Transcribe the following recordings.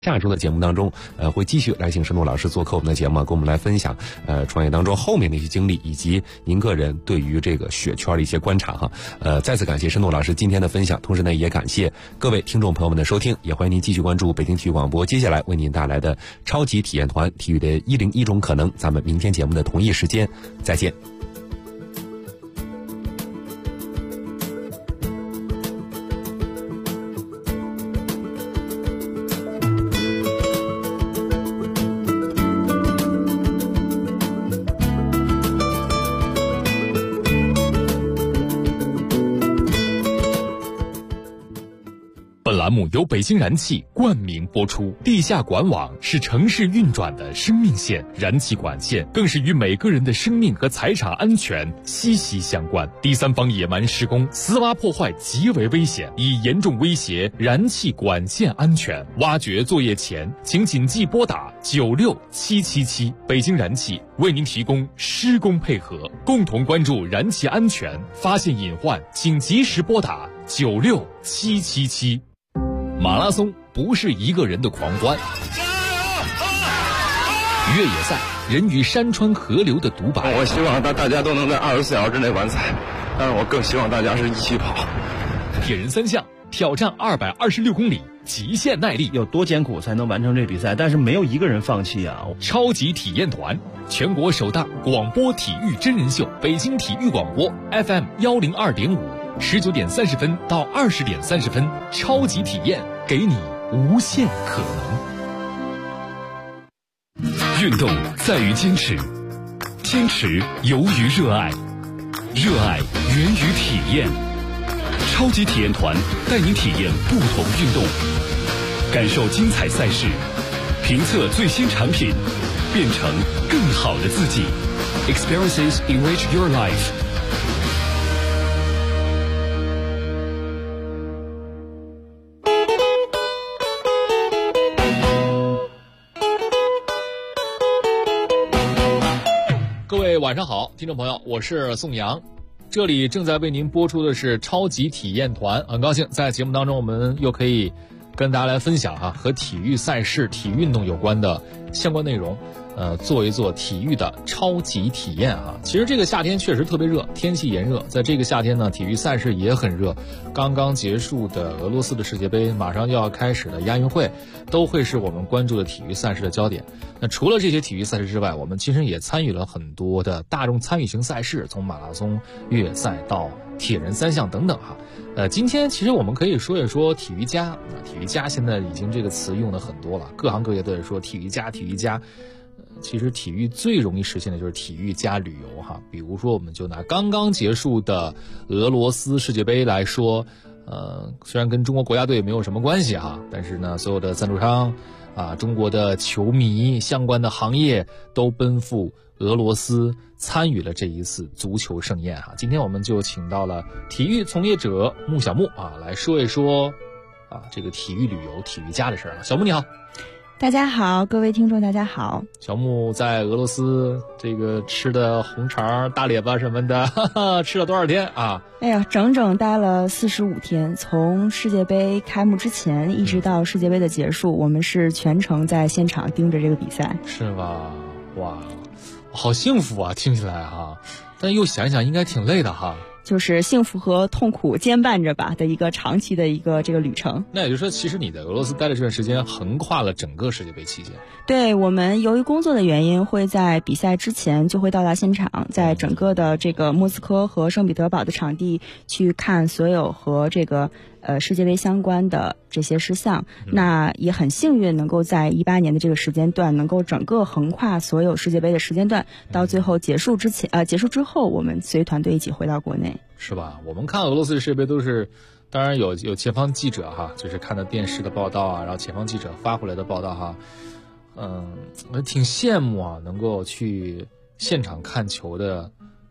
下周的节目当中，会继续来请申诺老师做客我们的节目，跟我们来分享创业当中后面的一些经历，以及您个人对于这个雪圈的一些观察哈。再次感谢申诺老师今天的分享，同时呢也感谢各位听众朋友们的收听，也欢迎您继续关注北京体育广播接下来为您带来的超级体验团体育的101种可能。咱们明天节目的同一时间再见。 本栏目由北京燃气冠名播出。地下管网是城市运转的生命线，燃气管线更是与每个人的生命和财产安全息息相关。第三方野蛮施工、私挖破坏极为危险，已严重威胁燃气管线安全。挖掘作业前，请谨记拨打96777。北京燃气为您提供施工配合，共同关注燃气安全，发现隐患请及时拨打96777。马拉松不是一个人的狂欢，越野赛人与山川河流的独白。 我希望大家都能在24小时之内完赛，但是我更希望大家是一起跑。 铁人三项挑战226公里，极限耐力， 有多艰苦才能完成这比赛？但是没有一个人放弃啊！ 超级体验团，全国首档广播体育真人秀，北京体育广播 FM 102.5，19点30分到20点30分，超级体验，给你无限可能。运动在于坚持，坚持由于热爱，热爱源于体验。超级体验团带您体验不同运动，感受精彩赛事，评测最新产品，变成更好的自己。Experiences enrich your life。各位晚上好，听众朋友，我是宋阳。这里正在为您播出的是超级体验团，很高兴在节目当中我们又可以跟大家来分享和体育赛事、体育运动有关的相关内容，做一做体育的超级体验其实这个夏天确实特别热，天气炎热，在这个夏天呢，体育赛事也很热。刚刚结束的俄罗斯的世界杯，马上就要开始的亚运会，都会是我们关注的体育赛事的焦点。那除了这些体育赛事之外，我们其实也参与了很多的大众参与型赛事，从马拉松、越野赛到铁人三项等等今天其实我们可以说一说体育家。体育家现在已经这个词用的很多了，各行各业都在说体育家，体育家。其实体育最容易实现的就是体育加旅游比如说我们就拿刚刚结束的俄罗斯世界杯来说，虽然跟中国国家队没有什么关系但是呢，所有的赞助商中国的球迷相关的行业都奔赴俄罗斯参与了这一次足球盛宴今天我们就请到了体育从业者穆小木来说一说这个体育旅游、体育家的事儿。小木你好。 大家好，各位听众大家好。 小木在俄罗斯这个吃的红肠、大列巴什么的，吃了多少天哎呀，整整待了45天，从世界杯开幕之前一直到世界杯的结束，我们是全程在现场盯着这个比赛。 是吧？哇，好幸福啊，听起来但又想想应该挺累的就是幸福和痛苦兼伴着吧的一个长期的一个这个旅程。 那也就是说，其实你在俄罗斯待的这段时间横跨了整个世界杯期间。 对，我们由于工作的原因，会在比赛之前就会到达现场，在整个的这个莫斯科和圣彼得堡的场地去看所有和这个世界杯相关的这些事项。那也很幸运能够在18年的这个时间段，能够整个横跨所有世界杯的时间段，到最后结束之后，我们随团队一起回到国内。 是吧？我们看俄罗斯世界杯都是，当然有前方记者就是看的电视的报道然后前方记者发回来的报道我挺羡慕能够去现场看球的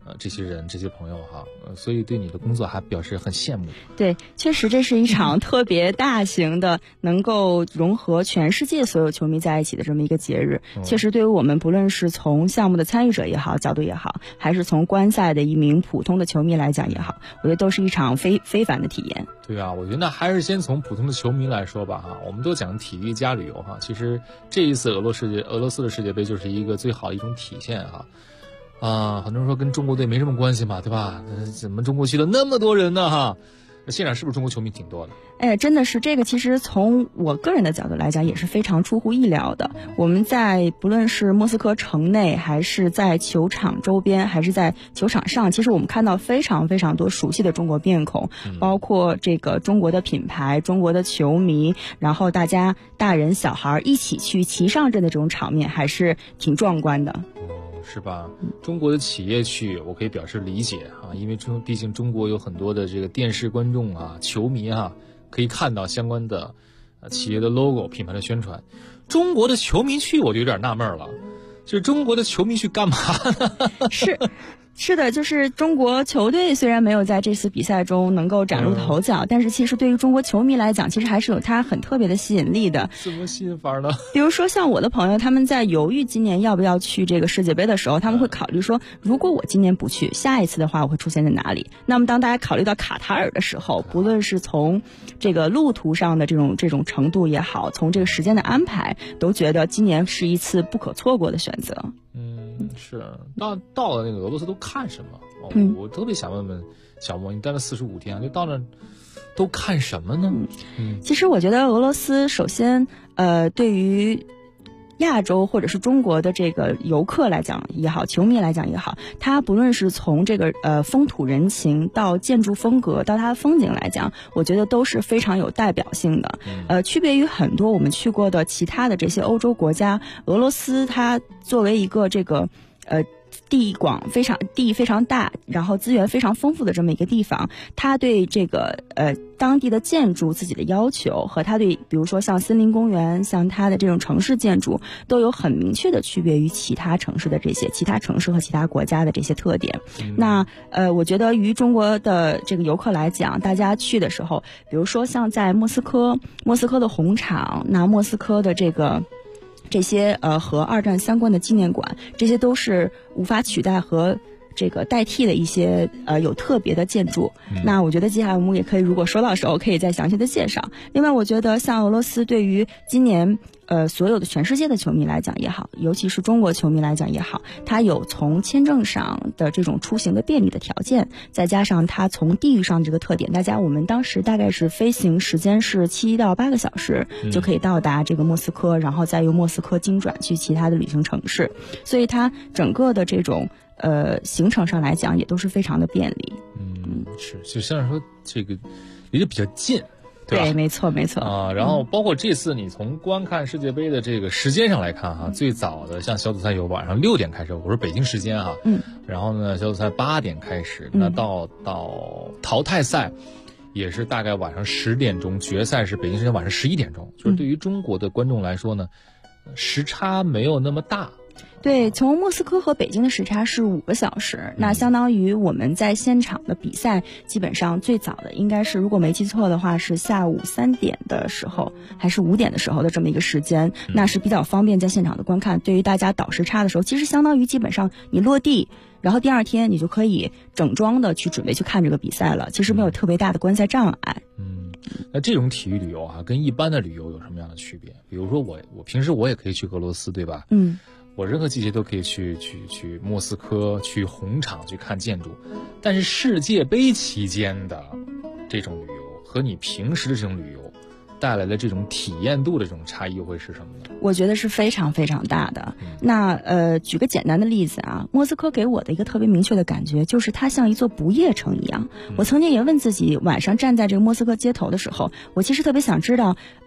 这些人这些朋友哈，所以对你的工作还表示很羡慕。 对，确实这是一场特别大型的能够融合全世界所有球迷在一起的这么一个节日。确实对于我们不论是从项目的参与者也好角度也好，还是从观赛的一名普通的球迷来讲也好，我觉得都是一场非凡的体验。 对啊，我觉得那还是先从普通的球迷来说吧哈，我们都讲体育加旅游哈，其实这一次俄罗斯的世界杯就是一个最好的一种体现哈。很多人说跟中国队没什么关系嘛，对吧？怎么中国去了那么多人呢哈？现场是不是中国球迷挺多的？ 哎，真的是这个，其实从我个人的角度来讲，也是非常出乎意料的。我们在不论是莫斯科城内，还是在球场周边，还是在球场上，其实我们看到非常多熟悉的中国面孔，包括这个中国的品牌、中国的球迷，然后大家大人小孩一起去齐上阵的这种场面，还是挺壮观的。 是吧？中国的企业去，我可以表示理解啊，因为毕竟中国有很多的这个电视观众啊、球迷啊，可以看到相关的企业的 logo、品牌的宣传。中国的球迷去，我就有点纳闷了，就是中国的球迷去干嘛呢？ 是的，就是中国球队虽然没有在这次比赛中能够崭露头角，但是其实对于中国球迷来讲，其实还是有它很特别的吸引力的。 怎么吸引法呢？ 比如说像我的朋友，他们在犹豫今年要不要去这个世界杯的时候，他们会考虑说，如果我今年不去，下一次的话我会出现在哪里？那么当大家考虑到卡塔尔的时候，不论是从这个路途上的这种程度也好，从这个时间的安排，都觉得今年是一次不可错过的选择。 是。那到了那个俄罗斯都看什么？我特别想问问小莫，你待了45天，就到那都看什么呢？ 其实我觉得俄罗斯首先对于亚洲或者是中国的这个游客来讲也好，球迷来讲也好，它不论是从这个风土人情到建筑风格到它的风景来讲，我觉得都是非常有代表性的。区别于很多我们去过的其他的这些欧洲国家，俄罗斯它作为一个这个地非常大，然后资源非常丰富的这么一个地方，它对这个当地的建筑自己的要求和它对比如说像森林公园，像它的这种城市建筑都有很明确的区别于其他城市和其他国家的这些特点。那我觉得于中国的这个游客来讲，大家去的时候，比如说像在莫斯科的红场，那莫斯科的这些和二战相关的纪念馆，这些都是无法取代和这个代替的一些有特别的建筑。那我觉得接下来我们也可以，如果说到时候可以再详细的介绍。另外我觉得像俄罗斯对于今年所有的全世界的球迷来讲也好，尤其是中国球迷来讲也好，它有从签证上的这种出行的便利的条件，再加上它从地域上这个特点，我们当时大概是飞行时间是7到8个小时就可以到达这个莫斯科，然后再由莫斯科经转去其他的旅行城市，所以它整个的这种行程上来讲也都是非常的便利。 是，就像说这个离得比较近。 对，没错啊。然后包括这次你从观看世界杯的这个时间上来看哈，最早的像小组赛有晚上6点开始，我说北京时间哈，然后呢小组赛8点开始，那到淘汰赛也是大概晚上10点钟，决赛是北京时间晚上11点钟，就是对于中国的观众来说呢，时差没有那么大。 对，从莫斯科和北京的时差是5个小时，那相当于我们在现场的比赛，基本上最早的应该是，如果没记错的话，是下午3点的时候，还是5点的时候的这么一个时间，那是比较方便在现场的观看。对于大家倒时差的时候，其实相当于基本上你落地，然后第二天你就可以整装的去准备去看这个比赛了，其实没有特别大的观赛障碍。 那这种体育旅游啊，跟一般的旅游有什么样的区别？比如说我平时我也可以去俄罗斯，对吧？我任何季节都可以去莫斯科，去红场去看建筑，但是世界杯期间的这种旅游和你平时的这种旅游带来的这种体验度的这种差异会是什么呢？ 我觉得是非常大的。那举个简单的例子啊，莫斯科给我的一个特别明确的感觉就是它像一座不夜城一样。我曾经也问自己，晚上站在这个莫斯科街头的时候，我其实特别想知道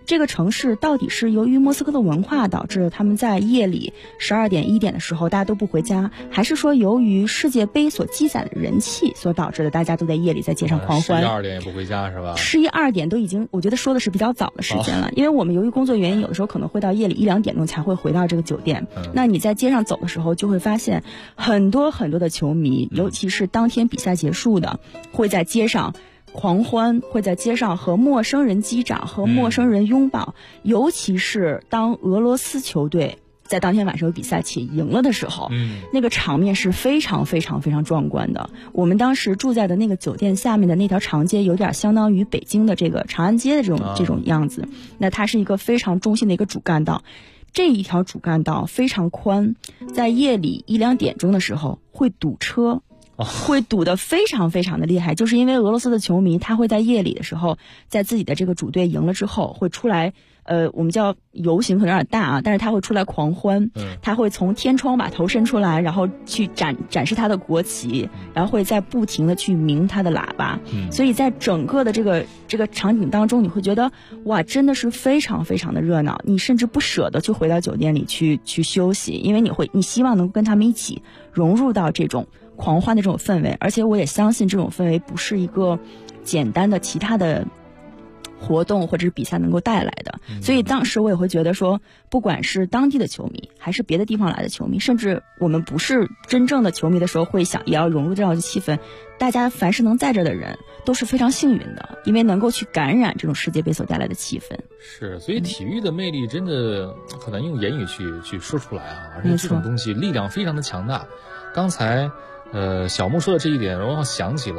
这个城市到底是由于莫斯科的文化导致他们在夜里12点1点的时候大家都不回家，还是说由于世界杯所积攒的人气所导致的大家都在夜里在街上狂欢 ？12点也不回家是吧 ？11、2点都已经，我觉得说的是比较早的时间了，因为我们由于工作原因，有的时候可能会到夜里1、2点钟才会回到这个酒店。那你在街上走的时候，就会发现很多很多的球迷，尤其是当天比赛结束的，会在街上狂欢，会在街上和陌生人击掌，和陌生人拥抱，尤其是当俄罗斯球队在当天晚上有比赛且赢了的时候，那个场面是非常非常非常壮观的。我们当时住在的那个酒店下面的那条长街，有点相当于北京的这个长安街的这种样子。那它是一个非常中心的一个主干道，这一条主干道非常宽，在夜里1、2点钟的时候会堵车。会堵得非常非常的厉害，就是因为俄罗斯的球迷他会在夜里的时候，在自己的这个主队赢了之后会出来，我们叫游行可能有点大啊，但是他会出来狂欢，他会从天窗把头伸出来，然后去展示他的国旗，然后会在不停的去鸣他的喇叭，所以在整个的这个场景当中，你会觉得哇，真的是非常非常的热闹，你甚至不舍得去回到酒店里去休息，因为你希望能够跟他们一起融入到这种狂欢的这种氛围，而且我也相信这种氛围不是一个简单的其他的活动或者是比赛能够带来的，所以当时我也会觉得说，不管是当地的球迷还是别的地方来的球迷，甚至我们不是真正的球迷的时候，会想也要融入这样的气氛，大家凡是能在这的人都是非常幸运的，因为能够去感染这种世界杯所带来的气氛。 是，所以体育的魅力真的很难用言语去说出来啊，而且这种东西力量非常的强大。刚才小木说的这一点，让我想起了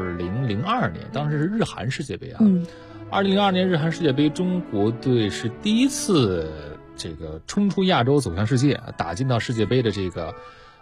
2002年，当时是日韩世界杯啊。2002年日韩世界杯，中国队是第一次这个冲出亚洲走向世界，打进到世界杯的这个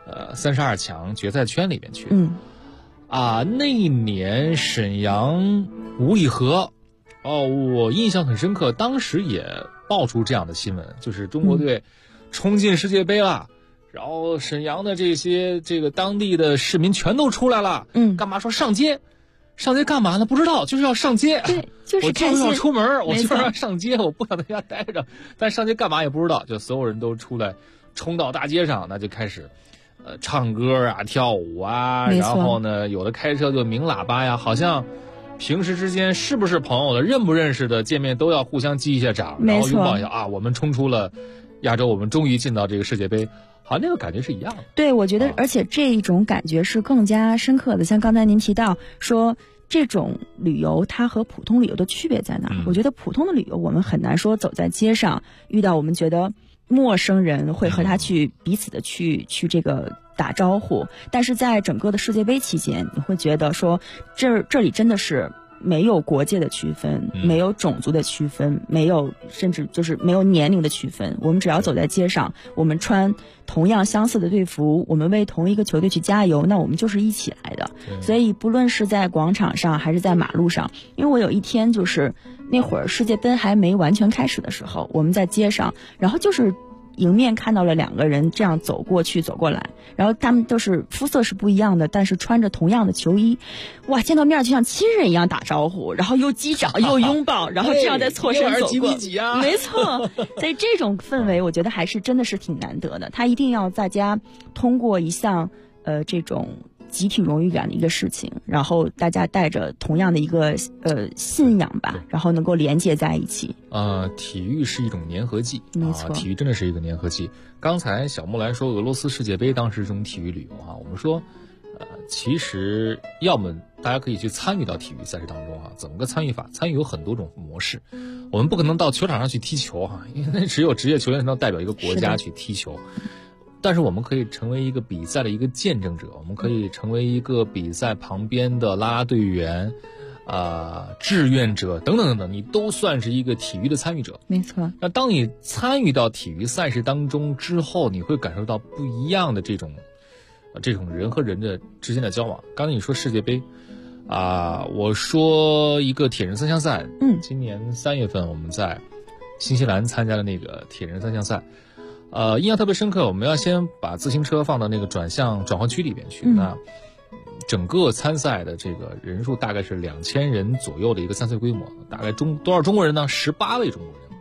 32强决赛圈里面去。那一年沈阳五里河，我印象很深刻，当时也爆出这样的新闻，就是中国队冲进世界杯了。然后沈阳的这个当地的市民全都出来了，干嘛说上街干嘛呢？不知道，就是要上街。 对，就是我就是要出门，我就是要上街，我不想在家待着。但上街干嘛也不知道，就所有人都出来，冲到大街上，那就开始，唱歌啊，跳舞啊，然后呢，有的开车就鸣喇叭呀，好像平时之间是不是朋友的、认不认识的，见面都要互相击一下掌，然后拥抱一下啊，我们冲出了亚洲，我们终于进到这个世界杯。好像那个感觉是一样的。 对，我觉得，而且这一种感觉是更加深刻的。像刚才您提到说，这种旅游它和普通旅游的区别在哪？我觉得普通的旅游，我们很难说走在街上遇到我们觉得陌生人会和他去彼此的去这个打招呼，但是在整个的世界杯期间，你会觉得说这里真的是没有国界的区分，没有种族的区分，甚至就是没有年龄的区分。我们只要走在街上，我们穿同样相似的队服，我们为同一个球队去加油，那我们就是一起来的。所以不论是在广场上还是在马路上，因为我有一天就是那会儿世界杯还没完全开始的时候，我们在街上，然后就是迎面看到了2个人这样走过去走过来，然后他们都是肤色是不一样的，但是穿着同样的球衣，哇，见到面就像亲人一样打招呼，然后又击掌又拥抱，然后这样再错身走过，没错。所以这种氛围我觉得还是真的是挺难得的，他一定要大家通过一项这种集体荣誉感的一个事情，然后大家带着同样的一个信仰吧，然后能够连接在一起。 体育是一种粘合剂， 没错， 体育真的是一个粘合剂。刚才小木兰说俄罗斯世界杯当时这种体育旅游啊，我们说其实要么大家可以去参与到体育赛事当中啊，怎么个参与法？参与有很多种模式，我们不可能到球场上去踢球啊，因为那只有职业球员才能代表一个国家去踢球。但是我们可以成为一个比赛的一个见证者，我们可以成为一个比赛旁边的啦啦队员，志愿者等等等等，你都算是一个体育的参与者。 没错。 那当你参与到体育赛事当中之后，你会感受到不一样的这种人和人的之间的交往。刚才你说世界杯，我说一个铁人三项赛，今年3月份我们在新西兰参加的那个铁人三项赛。印象特别深刻，我们要先把自行车放到那个转换区里边去。那整个参赛的这个人数大概是2000人左右的一个参赛规模，大概多少中国人呢？18位中国人。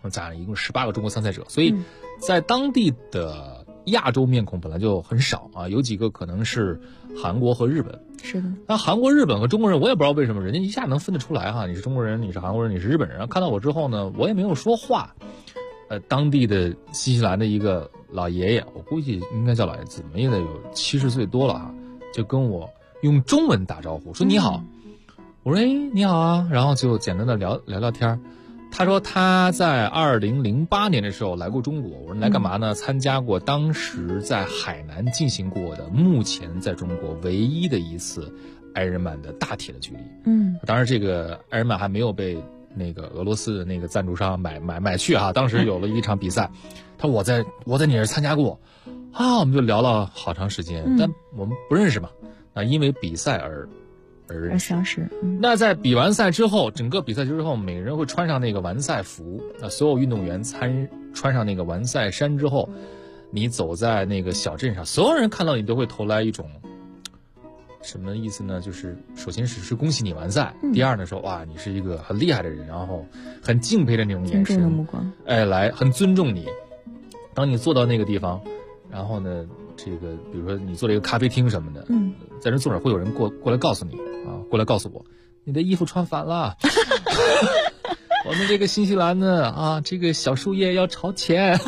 攒了一共18个中国参赛者，所以在当地的亚洲面孔本来就很少啊，有几个可能是韩国和日本。 是的。 那韩国、日本和中国人，我也不知道为什么，人家一下能分得出来哈，你是中国人，你是韩国人，你是日本人。看到我之后呢，我也没有说话。当地的新西兰的一个老爷爷，我估计应该叫老爷子，也得有70岁多了哈，就跟我用中文打招呼，说你好。我说你好啊，然后就简单的聊天。他说他在2008年的时候来过中国，我说你来干嘛呢？参加过当时在海南进行过的目前在中国唯一的一次爱尔曼的大铁的距离。当然这个爱尔曼还没有被那个俄罗斯的那个赞助商买去哈，当时有了一场比赛，他说我在你这儿参加过啊，我们就聊了好长时间，但我们不认识嘛，因为比赛而相识。 那在比完赛之后，整个比赛之后，每个人会穿上那个完赛服，所有运动员穿上那个完赛衫之后，你走在那个小镇上，所有人看到你都会投来一种什么意思呢？就是首先是恭喜你完赛，第二呢说哇你是一个很厉害的人，然后很敬佩的那种眼神， 尊重的目光， 来很尊重你。当你坐到那个地方，然后呢，这个比如说你坐了一个咖啡厅什么的，在这坐着会有人过来告诉你啊，过来告诉我你的衣服穿反了。我们这个新西兰呢这个小树叶要朝前。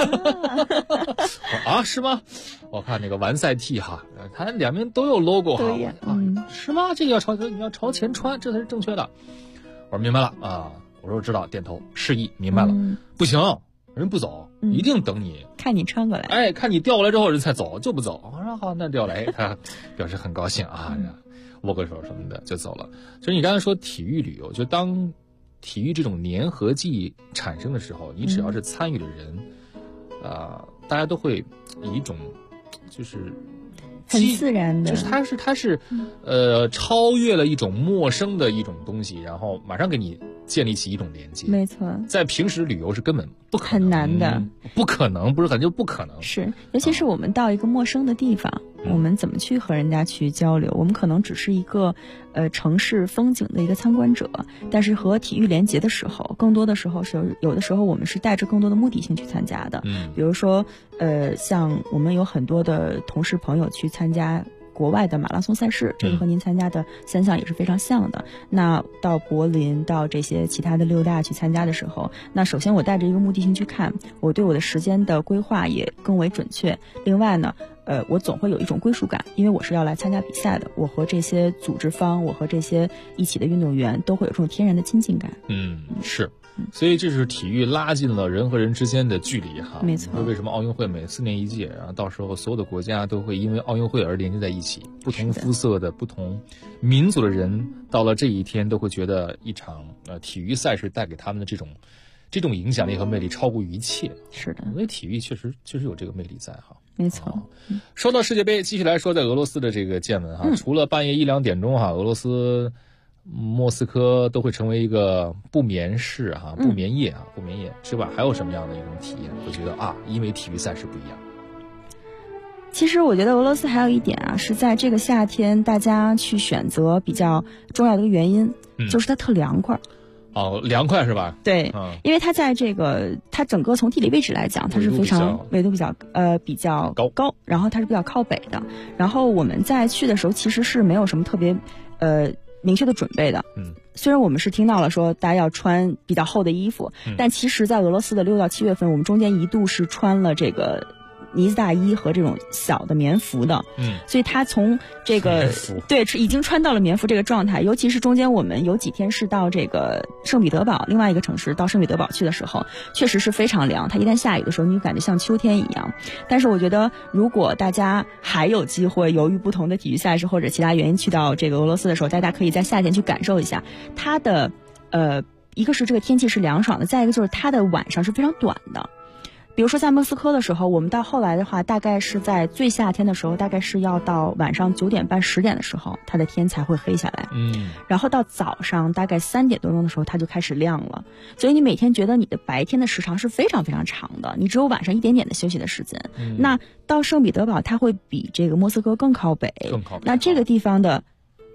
是吗？我看那个完赛 T 哈，它两边都有 logo 哈，是吗？这个你要朝前穿，这才是正确的。我说明白了啊，我说知道，点头示意明白了。不行，人不走，一定等你看你穿过来， 看你调过来之后人才走，就不走。我说好，那调来，他表示很高兴啊，握个手什么的就走了。就是你刚才说体育旅游，就当体育这种粘合剂产生的时候，你只要是参与的人，大家都会以一种就是很自然的， 就是它是超越了一种陌生的一种东西，然后马上给你建立起一种连接。 没错，在平时旅游是根本不可能， 很难的， 不可能，不是很就不可能。 是，尤其是我们到一个陌生的地方，我们怎么去和人家去交流？我们可能只是一个城市风景的一个参观者，但是和体育连结的时候，更多的时候是有的时候我们是带着更多的目的性去参加的。比如说像我们有很多的同事朋友去参加国外的马拉松赛事，这个和您参加的3项也是非常像的。那到柏林，到这些其他的6大去参加的时候，那首先我带着一个目的性去看，我对我的时间的规划也更为准确。另外呢，我总会有一种归属感，因为我是要来参加比赛的，我和这些组织方，我和这些一起的运动员都会有这种天然的亲近感。 是。所以这是体育拉近了人和人之间的距离哈。 没错。 为什么奥运会每4年一届，然后到时候所有的国家都会因为奥运会而连接在一起，不同肤色的不同民族的人到了这一天都会觉得一场体育赛事带给他们的这种影响力和魅力超过于一切。 是的， 因为体育确实有这个魅力在哈。 没错。 说到世界杯，继续来说在俄罗斯的这个见闻哈，除了半夜1、2点钟哈，俄罗斯莫斯科都会成为一个不眠市哈，不眠夜之外，还有什么样的一种体验？我觉得因为体育赛事不一样。 其实我觉得俄罗斯还有一点是在这个夏天大家去选择比较重要的一个原因，就是它特凉快。 凉快是吧？ 对，因为它在这个它整个从地理位置来讲，它是非常纬度比较高，然后它是比较靠北的。然后我们在去的时候其实是没有什么特别明确的准备的。虽然我们是听到了说大家要穿比较厚的衣服，但其实在俄罗斯的6到7月份，我们中间一度是穿了这个呢子大衣和这种小的棉服的。所以他从这个对已经穿到了棉服这个状态。尤其是中间我们有几天是到这个圣彼得堡另外一个城市，到圣彼得堡去的时候，确实是非常凉，它一旦下雨的时候你就感觉像秋天一样。但是我觉得如果大家还有机会由于不同的体育赛事或者其他原因去到这个俄罗斯的时候，大家可以在夏天去感受一下它的一个是这个天气是凉爽的，再一个就是它的晚上是非常短的。比如说在莫斯科的时候，我们到后来的话，大概是在最夏天的时候，大概是要到晚上9点半10点的时候，它的天才会黑下来。然后到早上大概3点多钟的时候，它就开始亮了。所以你每天觉得你的白天的时长是非常非常长的，你只有晚上一点点的休息的时间。那到圣彼得堡，它会比这个莫斯科更靠北。那这个地方的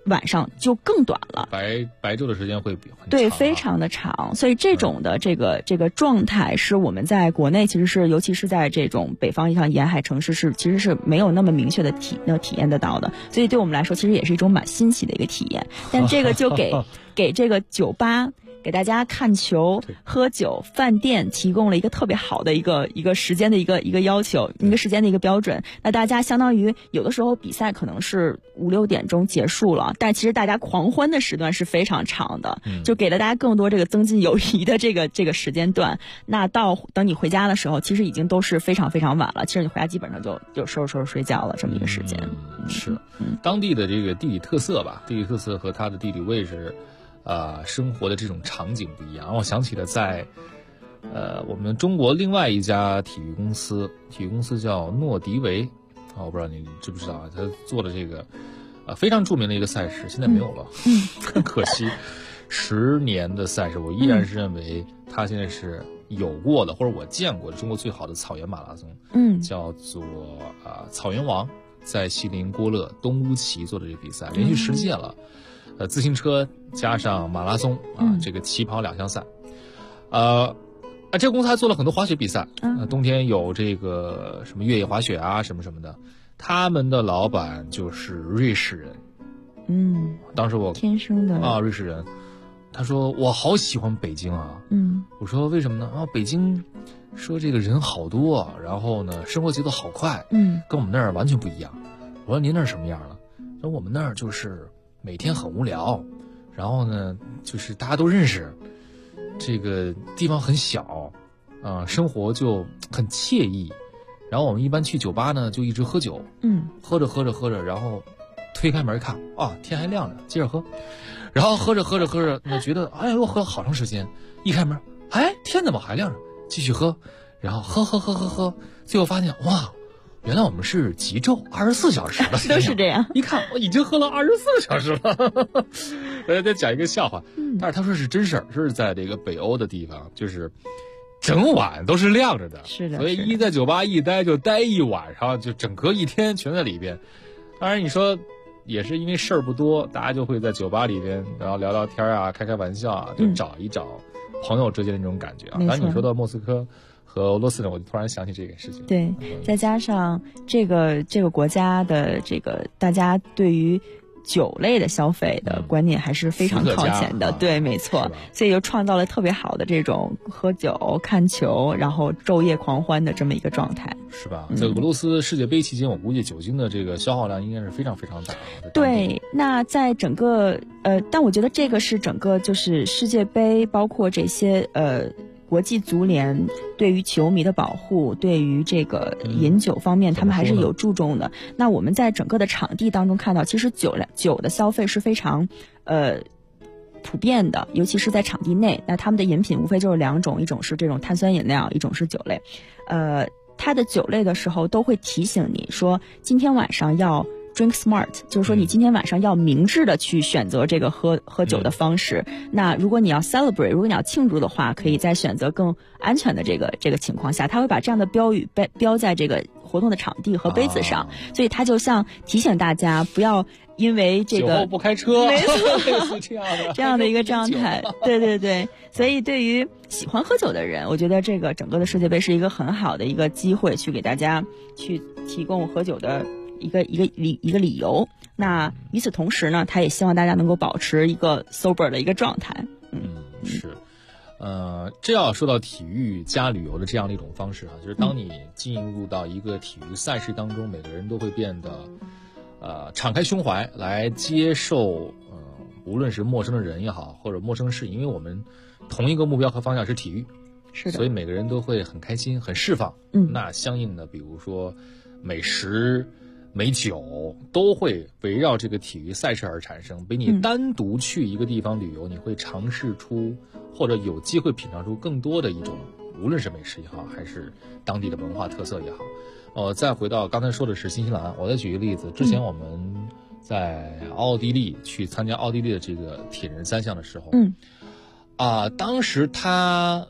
晚上就更短了。 白昼的时间会很长， 对，非常的长。所以这种的这个状态是我们在国内其实是，尤其是在这种北方像沿海城市其实是没有那么明确的体验得到的。所以对我们来说，其实也是一种蛮新奇的一个体验。但这个就给这个酒吧，给大家看球、喝酒、饭店提供了一个特别好的一个时间的一个要求，一个时间的一个标准。那大家相当于有的时候比赛可能是5、6点钟结束了，但其实大家狂欢的时段是非常长的，就给了大家更多这个增进友谊的这个时间段。那等你回家的时候，其实已经都是非常非常晚了。其实你回家基本上就收拾睡觉了，这么一个时间。 是当地的这个地理特色吧，地理特色和它的地理位置。生活的这种场景不一样，让我想起了在我们中国另外一家体育公司叫诺迪维我不知道你知不知道，他做的这个非常著名的一个赛事，现在没有了，很可惜。10年的赛事，我依然是认为他现在是有过的，或者我见过的中国最好的草原马拉松，叫做草原王，在西宁郭勒东乌旗做的这个比赛，连续10届了。自行车加上马拉松这个起跑2项赛，这个公司还做了很多滑雪比赛，冬天有这个什么越野滑雪啊什么什么的。他们的老板就是瑞士人，当时我天生的瑞士人，他说我好喜欢北京啊，我说为什么呢？北京说这个人好多，然后呢生活节奏好快，跟我们那儿完全不一样。我说您那儿什么样了？说我们那儿就是每天很无聊，然后呢，就是大家都认识，这个地方很小，生活就很惬意。然后我们一般去酒吧呢，就一直喝酒，喝着，然后推开门看，天还亮着，接着喝，然后喝着，那觉得又喝了好长时间，一开门，天怎么还亮着？继续喝，然后喝，最后发现哇。原来我们是极昼24小时了， 都是这样。 一看我已经喝了24小时了。再讲一个笑话，但是他说是真事儿，是在这个北欧的地方，就是整晚都是亮着的。 是的， 所以在酒吧一待就待一晚上，就整个一天全在里边。当然你说也是因为事儿不多，大家就会在酒吧里边，然后聊聊天啊，开开玩笑啊，就找一找朋友之间的那种感觉啊。当然你说到莫斯科和俄罗斯呢，我就突然想起这个事情。 对，再加上这个国家的这个大家对于酒类的消费的观念还是非常靠前的，对，没错，所以就创造了特别好的这种喝酒、看球，然后昼夜狂欢的这么一个状态， 是吧？在俄罗斯世界杯期间，我估计酒精的这个消耗量应该是非常非常大的。 对，那在整个但我觉得这个是整个就是世界杯，包括这些国际足联对于球迷的保护，对于这个饮酒方面，他们还是有注重的。那我们在整个的场地当中看到，其实酒的消费是非常普遍的，尤其是在场地内。那他们的饮品无非就是2种，一种是这种碳酸饮料，一种是酒类。它的酒类的时候都会提醒你说，今天晚上要drink smart， 就是说你今天晚上要明智的去选择这个喝酒的方式。那如果你要 celebrate， 如果你要庆祝的话，可以在选择更安全的这个情况下，他会把这样的标语标在这个活动的场地和杯子上，所以他就像提醒大家不要因为这个酒后不开车， 没错， 这样的一个状态，对。所以对于喜欢喝酒的人，我觉得这个整个的世界杯是一个很好的一个机会，去给大家去提供喝酒的一个理由。那与此同时呢，他也希望大家能够保持一个 sober 的一个状态。 是。这要说到体育加旅游的这样的一种方式就是当你进入到一个体育赛事当中，每个人都会变得敞开胸怀来接受无论是陌生的人也好，或者陌生事，因为我们同一个目标和方向是体育， 是的， 所以每个人都会很开心很释放。那相应的比如说美食美酒都会围绕这个体育赛事而产生，比你单独去一个地方旅游，你会尝试出或者有机会品尝出更多的一种，无论是美食也好，还是当地的文化特色也好。再回到刚才说的是新西兰，我再举一个例子，之前我们在奥地利去参加奥地利的这个铁人3项的时候，当时他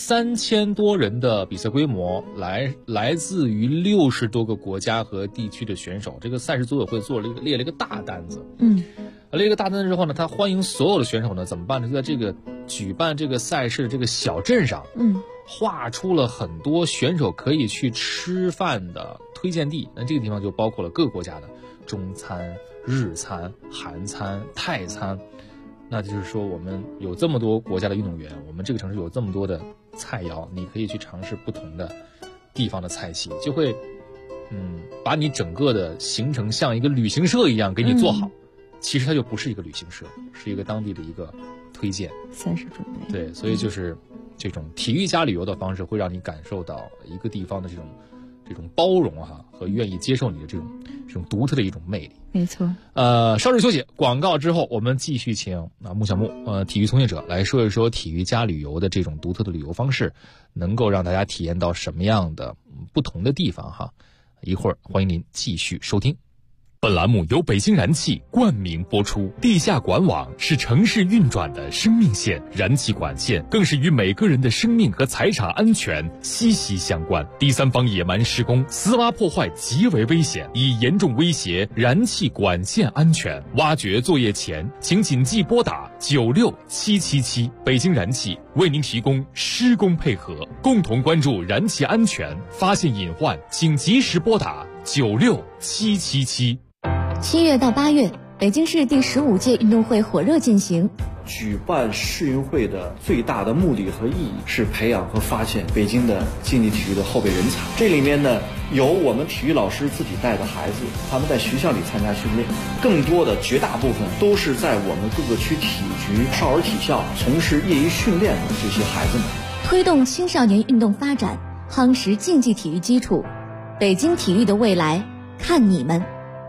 3000多人的比赛规模，来自于60多个国家和地区的选手，这个赛事组委会列了一个大单子。 立了一个大灯之后呢，他欢迎所有的选手呢，怎么办呢？就在这个举办这个赛事的这个小镇上，画出了很多选手可以去吃饭的推荐地。那这个地方就包括了各个国家的中餐、日餐、韩餐、泰餐。那就是说，我们有这么多国家的运动员，我们这个城市有这么多的菜肴，你可以去尝试不同的地方的菜系，就会把你整个的行程像一个旅行社一样给你做好。其实它就不是一个旅行社，是一个当地的一个推荐赛事准备。 对，所以就是这种体育加旅游的方式，会让你感受到一个地方的这种包容和愿意接受你的这种独特的一种魅力。 没错。 稍事休息，广告之后，我们继续请穆小木体育从业者来说一说体育加旅游的这种独特的旅游方式，能够让大家体验到什么样的不同的地方哈。一会儿欢迎您继续收听。本栏目由北京燃气冠名播出。地下管网是城市运转的生命线，燃气管线更是与每个人的生命和财产安全息息相关。第三方野蛮施工、私挖破坏极为危险，已严重威胁燃气管线安全。挖掘作业前，请谨记拨打96777。北京燃气为您提供施工配合，共同关注燃气安全，发现隐患请及时拨打96777。 7月到8月，北京市第15届运动会火热进行。 举办世运会的最大的目的和意义是培养和发现北京的竞技体育的后备人才。这里面呢，有我们体育老师自己带的孩子，他们在学校里参加训练，更多的绝大部分都是在我们各个区体局、少儿体校从事业余训练的这些孩子们。 推动青少年运动发展，夯实竞技体育基础，北京体育的未来看你们。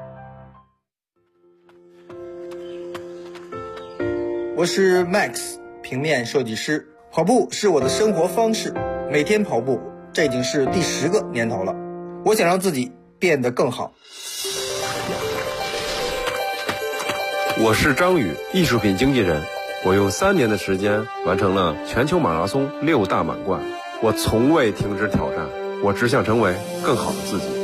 我是 Max 平面设计师，跑步是我的生活方式，每天跑步，这已经是第10个年头了。我想让自己变得更好。 我是张宇，艺术品经纪人。我用3年的时间完成了全球马拉松6大满贯。我从未停止挑战，我只想成为更好的自己。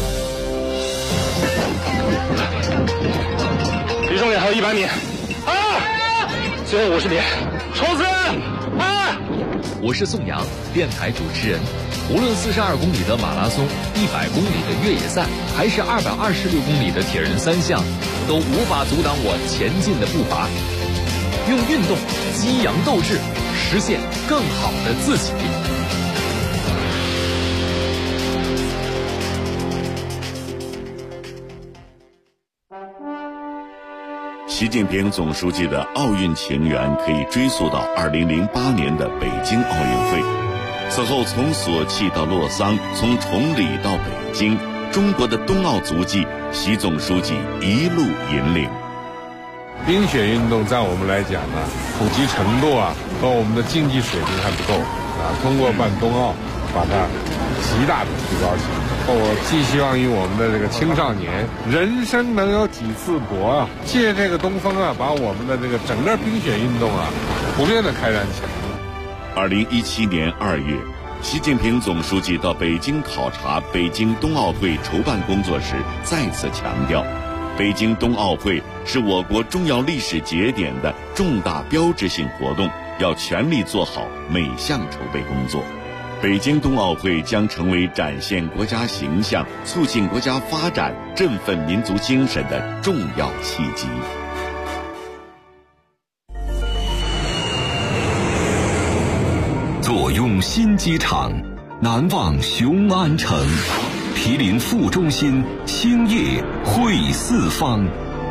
离终点还有100米。最后50米，冲刺！ 我是宋阳，电台主持人。无论42公里的马拉松、100公里的越野赛，还是226公里的铁人3项，都无法阻挡我前进的步伐。用运动激扬斗志，实现更好的自己。 习近平总书记的奥运情缘可以追溯到2008年的北京奥运会。此后从索契到洛桑，从崇礼到北京，中国的冬奥足迹，习总书记一路引领。 冰雪运动在我们来讲呢，普及程度和我们的竞技水平还不够通过办冬奥，把它极大的提高起来。我寄希望于我们的这个青少年，人生能有几次搏借这个东风把我们的这个整个冰雪运动普遍的开展起来。 2017年2月，习近平总书记到北京考察北京冬奥会筹办工作时，再次强调，北京冬奥会是我国重要历史节点的重大标志性活动，要全力做好每项筹备工作。北京冬奥会将成为展现国家形象、促进国家发展、振奋民族精神的重要契机。 坐拥新机场，难忘雄安城，毗邻副中心，兴业汇四方。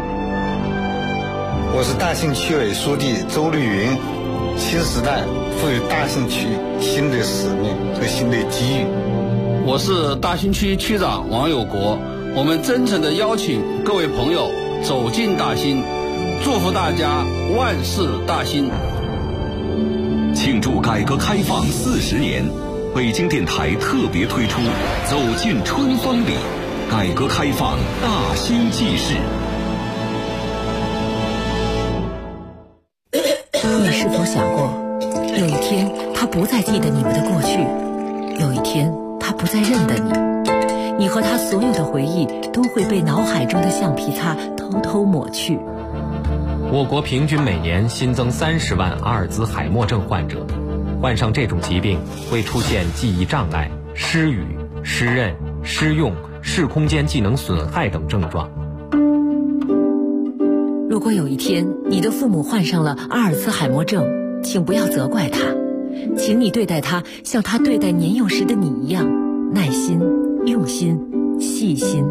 我是大兴区委书记周绿云。新时代赋予大兴区新的使命和新的机遇。 我是大兴区区长王有国，我们真诚地邀请各位朋友走进大兴，祝福大家万事大兴。 庆祝改革开放40年，北京电台特别推出《走进春风里》，改革开放大兴纪事。 你是否想过，有一天他不再记得你们的过去，有一天他不再认得你，你和他所有的回忆都会被脑海中的橡皮擦偷偷抹去。 我国平均每年新增30万阿尔兹海默症患者，患上这种疾病会出现记忆障碍、失语、失认、失用、视空间技能损害等症状。 如果有一天你的父母患上了阿尔兹海默症，请不要责怪他，请你对待他像他对待年幼时的你一样，耐心、用心、细心。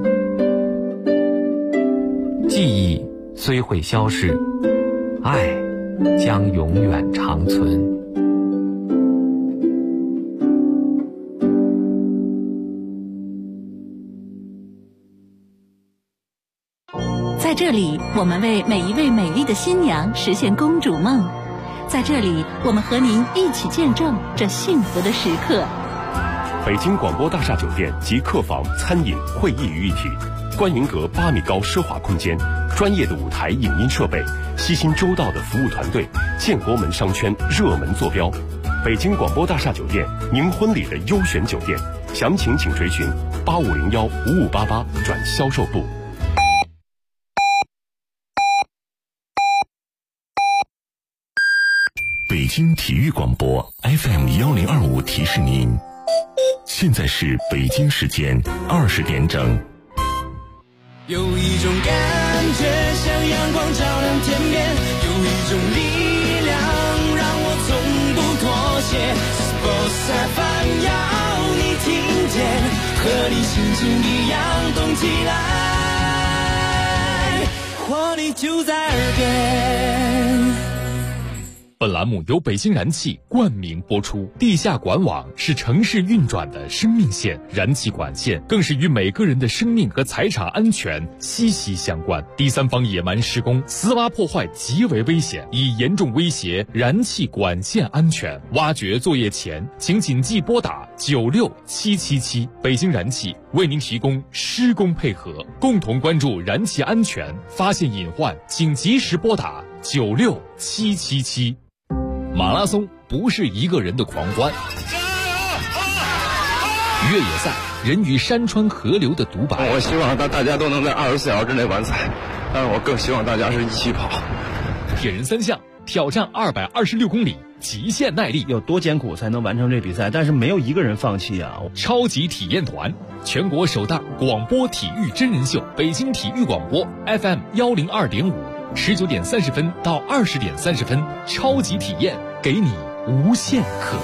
记忆虽会消逝，爱将永远长存。 在这里，我们为每一位美丽的新娘实现公主梦。在这里，我们和您一起见证这幸福的时刻。 北京广播大厦酒店集客房、餐饮、会议于一体，观云阁8米高奢华空间，专业的舞台影音设备，悉心周到的服务团队，建国门商圈热门坐标。北京广播大厦酒店，您婚礼的优选酒店，详情请垂询8501-5588转销售部。 北京体育广播 FM1025提示您，现在是北京时间20点整。 有一种感觉像阳光照亮天边，有一种力量让我从不妥协。Sports FM 要你听见，和你心情一样动起来，活力就在耳边。 本栏目由北京燃气冠名播出。地下管网是城市运转的生命线，燃气管线更是与每个人的生命和财产安全息息相关。第三方野蛮施工、私挖破坏极为危险，已严重威胁燃气管线安全。挖掘作业前，请谨记拨打96777。北京燃气为您提供施工配合，共同关注燃气安全，发现隐患请及时拨打96777。马拉松不是一个人的狂欢，越野赛人与山川河流的独白。 我希望大家都能在24小时之内完赛，但是我更希望大家是一起跑。 铁人3项挑战226公里，极限耐力， 有多艰苦才能完成这比赛？但是没有一个人放弃啊！ 超级体验团，全国首档广播体育真人秀，北京体育广播 FM102.5，19点30分到20点30分，超级体验，给你无限可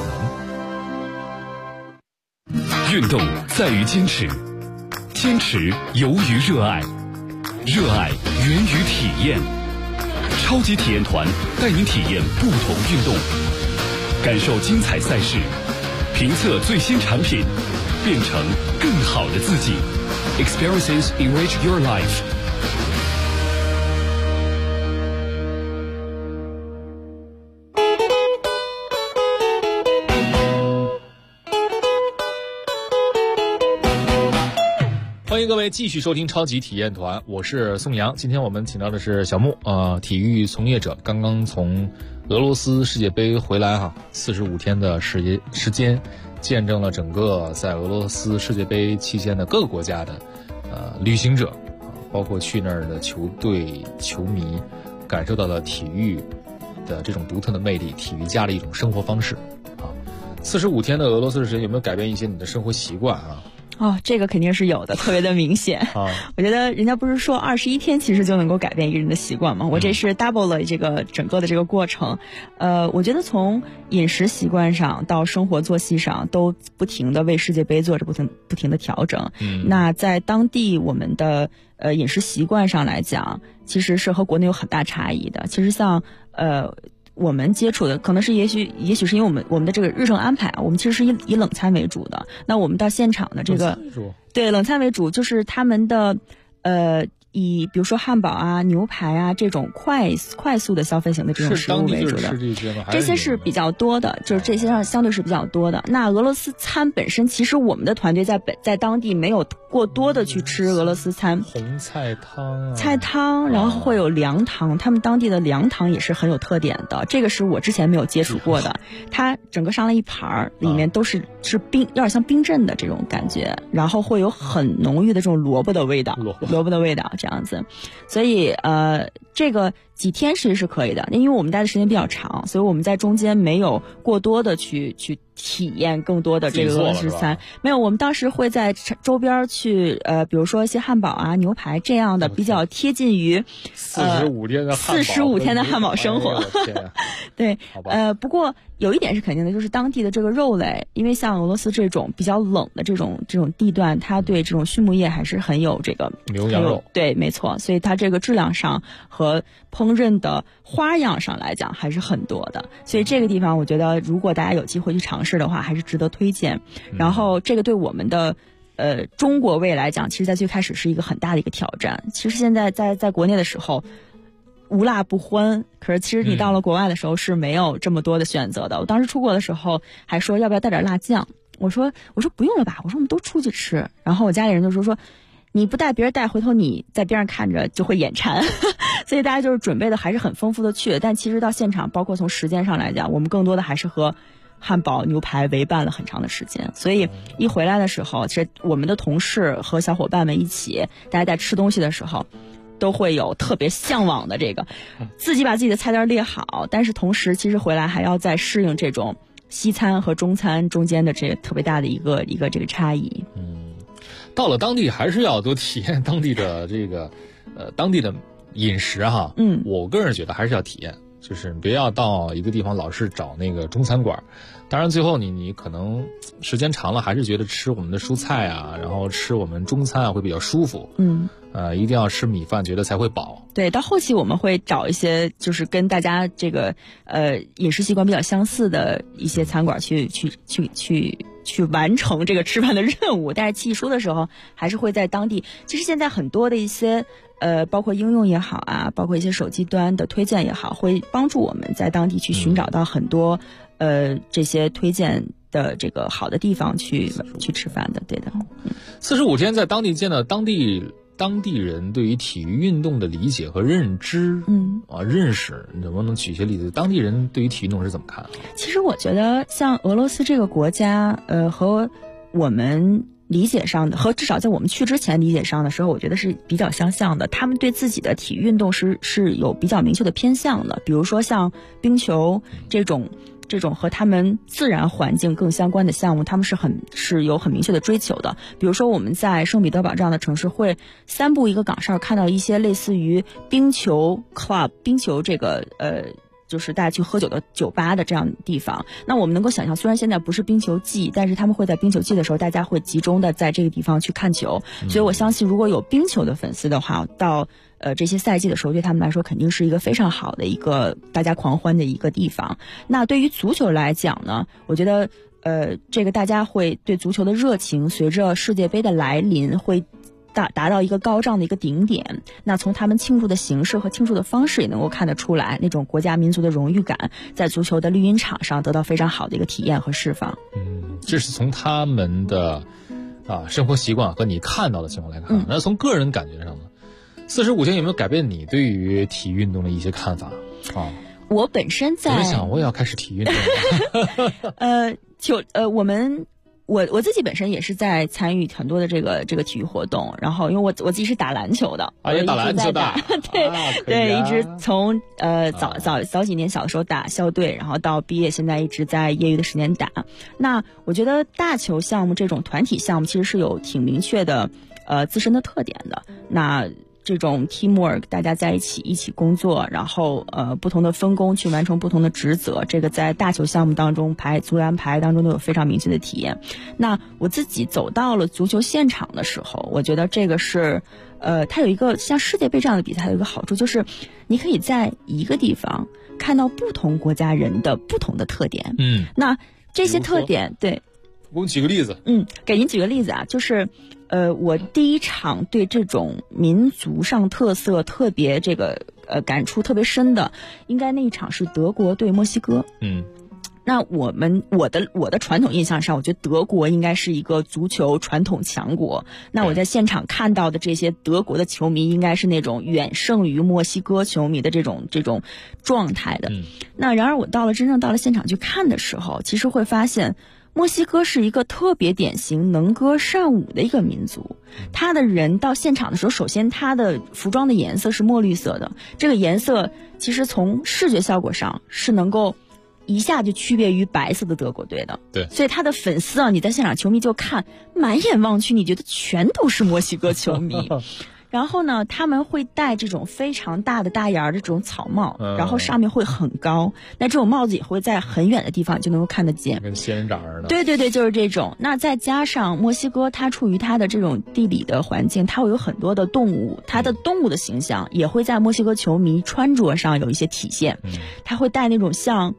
能。运动在于坚持，坚持由于热爱，热爱源于体验。超级体验团带您体验不同运动，感受精彩赛事，评测最新产品，变成更好的自己。Experiences enrich your life。 欢迎各位继续收听超级体验团，我是宋阳。今天我们请到的是小木，体育从业者，刚刚从俄罗斯世界杯回来哈，45天的时间，见证了整个在俄罗斯世界杯期间的各个国家的旅行者，包括去那儿的球队球迷，感受到了体育的这种独特的魅力，体育家的一种生活方式啊。45天的俄罗斯时间有没有改变一些你的生活习惯啊？ 哦，这个肯定是有的，特别的明显。我觉得人家不是说21天其实就能够改变一个人的习惯吗？我这是 double 了这个整个的这个过程。我觉得从饮食习惯上到生活作息上都不停的为世界杯做着不停的调整。那在当地我们的饮食习惯上来讲，其实是和国内有很大差异的。其实像我们接触的可能是也许是因为我们的这个日程安排啊，我们其实是以冷餐为主的。那我们到现场的这个对冷餐为主，就是他们的以比如说汉堡啊、牛排啊这种快速的消费型的这种食物为主的，这些是比较多的，就是这些上相对是比较多的。那俄罗斯餐本身，其实我们的团队在当地没有过多的去吃俄罗斯餐， 红菜汤菜汤，然后会有凉汤，他们当地的凉汤也是很有特点的，这个是我之前没有接触过的。它整个上了一盘，里面都是冰，有点像冰镇的这种感觉，然后会有很浓郁的这种萝卜的味道，这样子。所以这个几天其实是可以的，因为我们待的时间比较长，所以我们在中间没有过多的去体验更多的这个俄罗斯餐。没有，我们当时会在周边去比如说一些汉堡啊、牛排这样的比较贴近于 45 天的汉堡生活。对，不过有一点是肯定的，就是当地的这个肉类，因为像俄罗斯这种比较冷的这种地段，它对这种畜牧业还是很有这个牛羊肉。 对，没错，所以它这个质量上和烹饪的花样上来讲还是很多的，所以这个地方我觉得如果大家有机会去尝试的话，还是值得推荐。然后这个对我们的中国胃来讲，其实在最开始是一个很大的一个挑战。其实现在在国内的时候无辣不欢，可是其实你到了国外的时候是没有这么多的选择的。我当时出国的时候还说要不要带点辣酱，我说不用了吧，我说我们都出去吃。然后我家里人就说你不带别人带，回头你在边上看着就会眼馋。所以大家就是准备的还是很丰富的去，但其实到现场包括从时间上来讲，我们更多的还是和汉堡牛排为伴了很长的时间。所以一回来的时候，其实我们的同事和小伙伴们一起，大家在吃东西的时候都会有特别向往的这个自己把自己的菜单列好，但是同时其实回来还要再适应这种西餐和中餐中间的这特别大的一个这个差异。 到了当地还是要多体验当地的这个当地的饮食哈。我个人觉得还是要体验，就是别要到一个地方老是找那个中餐馆，当然最后你可能时间长了还是觉得吃我们的蔬菜啊，然后吃我们中餐啊会比较舒服。一定要吃米饭，觉得才会饱。 对，到后期我们会找一些就是跟大家这个饮食习惯比较相似的一些餐馆去完成这个吃饭的任务。但是起书的时候还是会在当地。其实现在很多的一些包括应用也好啊，包括一些手机端的推荐也好，会帮助我们在当地去寻找到很多这些推荐的这个好的地方去吃饭的。对的。 45天在当地见到当地人对于体育运动的理解和认知，认识，你能不能举一些例子？当地人对于体育运动是怎么看？ 其实我觉得像俄罗斯这个国家，和我们理解上的，和至少在我们去之前理解上的时候，我觉得是比较相像的。他们对自己的体育运动是有比较明确的偏向的，比如说像冰球这种和他们自然环境更相关的项目，他们是有很明确的追求的。比如说我们在圣彼得堡这样的城市，会3步一个岗哨看到一些类似于冰球 club 冰球这个就是大家去喝酒的酒吧的这样的地方。那我们能够想象，虽然现在不是冰球季，但是他们会在冰球季的时候，大家会集中的在这个地方去看球。所以我相信，如果有冰球的粉丝的话，到这些赛季的时候，对他们来说肯定是一个非常好的一个大家狂欢的一个地方。那对于足球来讲呢，我觉得这个大家会对足球的热情随着世界杯的来临会达到一个高涨的一个顶点。那从他们庆祝的形式和庆祝的方式也能够看得出来，那种国家民族的荣誉感在足球的绿茵场上得到非常好的一个体验和释放。 这是从他们的生活习惯和你看到的情况来看。那从个人感觉上呢，45天有没有改变你对于体育运动的一些看法我本身在想我也要开始体育运动我自己本身也是在参与很多的这个体育活动，然后因为我自己是打篮球的， 也打篮球的， 对，一直从早几年小的时候打校队，然后到毕业，现在一直在业余的时间打。那我觉得大球项目这种团体项目其实是有挺明确的自身的特点的。那这种 teamwork 大家在一起工作，然后不同的分工去完成不同的职责，这个在大球项目当中足篮排当中都有非常明确的体验。那我自己走到了足球现场的时候，我觉得这个是它有一个像世界杯这样的比赛有一个好处，就是你可以在一个地方看到不同国家人的不同的特点。那这些特点，对， 我给你举个例子。 给您举个例子啊，就是我第一场对这种民族上特色特别这个感触特别深的，应该那一场是德国对墨西哥。那我的传统印象上，我觉得德国应该是一个足球传统强国。那我在现场看到的这些德国的球迷，应该是那种远胜于墨西哥球迷的这种状态的。那然而我真正到了现场去看的时候，其实会发现墨西哥是一个特别典型能歌善舞的一个民族，他的人到现场的时候，首先他的服装的颜色是墨绿色的，这个颜色其实从视觉效果上是能够一下就区别于白色的德国队的。 对， 所以他的粉丝啊，你在现场球迷就看满眼望去，你觉得全都是墨西哥球迷。然后呢，他们会戴这种非常大的大檐的这种草帽，然后上面会很高，那这种帽子也会在很远的地方就能够看得见， 跟仙人掌似的。 对对对，就是这种。那再加上墨西哥它处于它的这种地理的环境，它会有很多的动物，它的动物的形象也会在墨西哥球迷穿着上有一些体现。它会戴那种像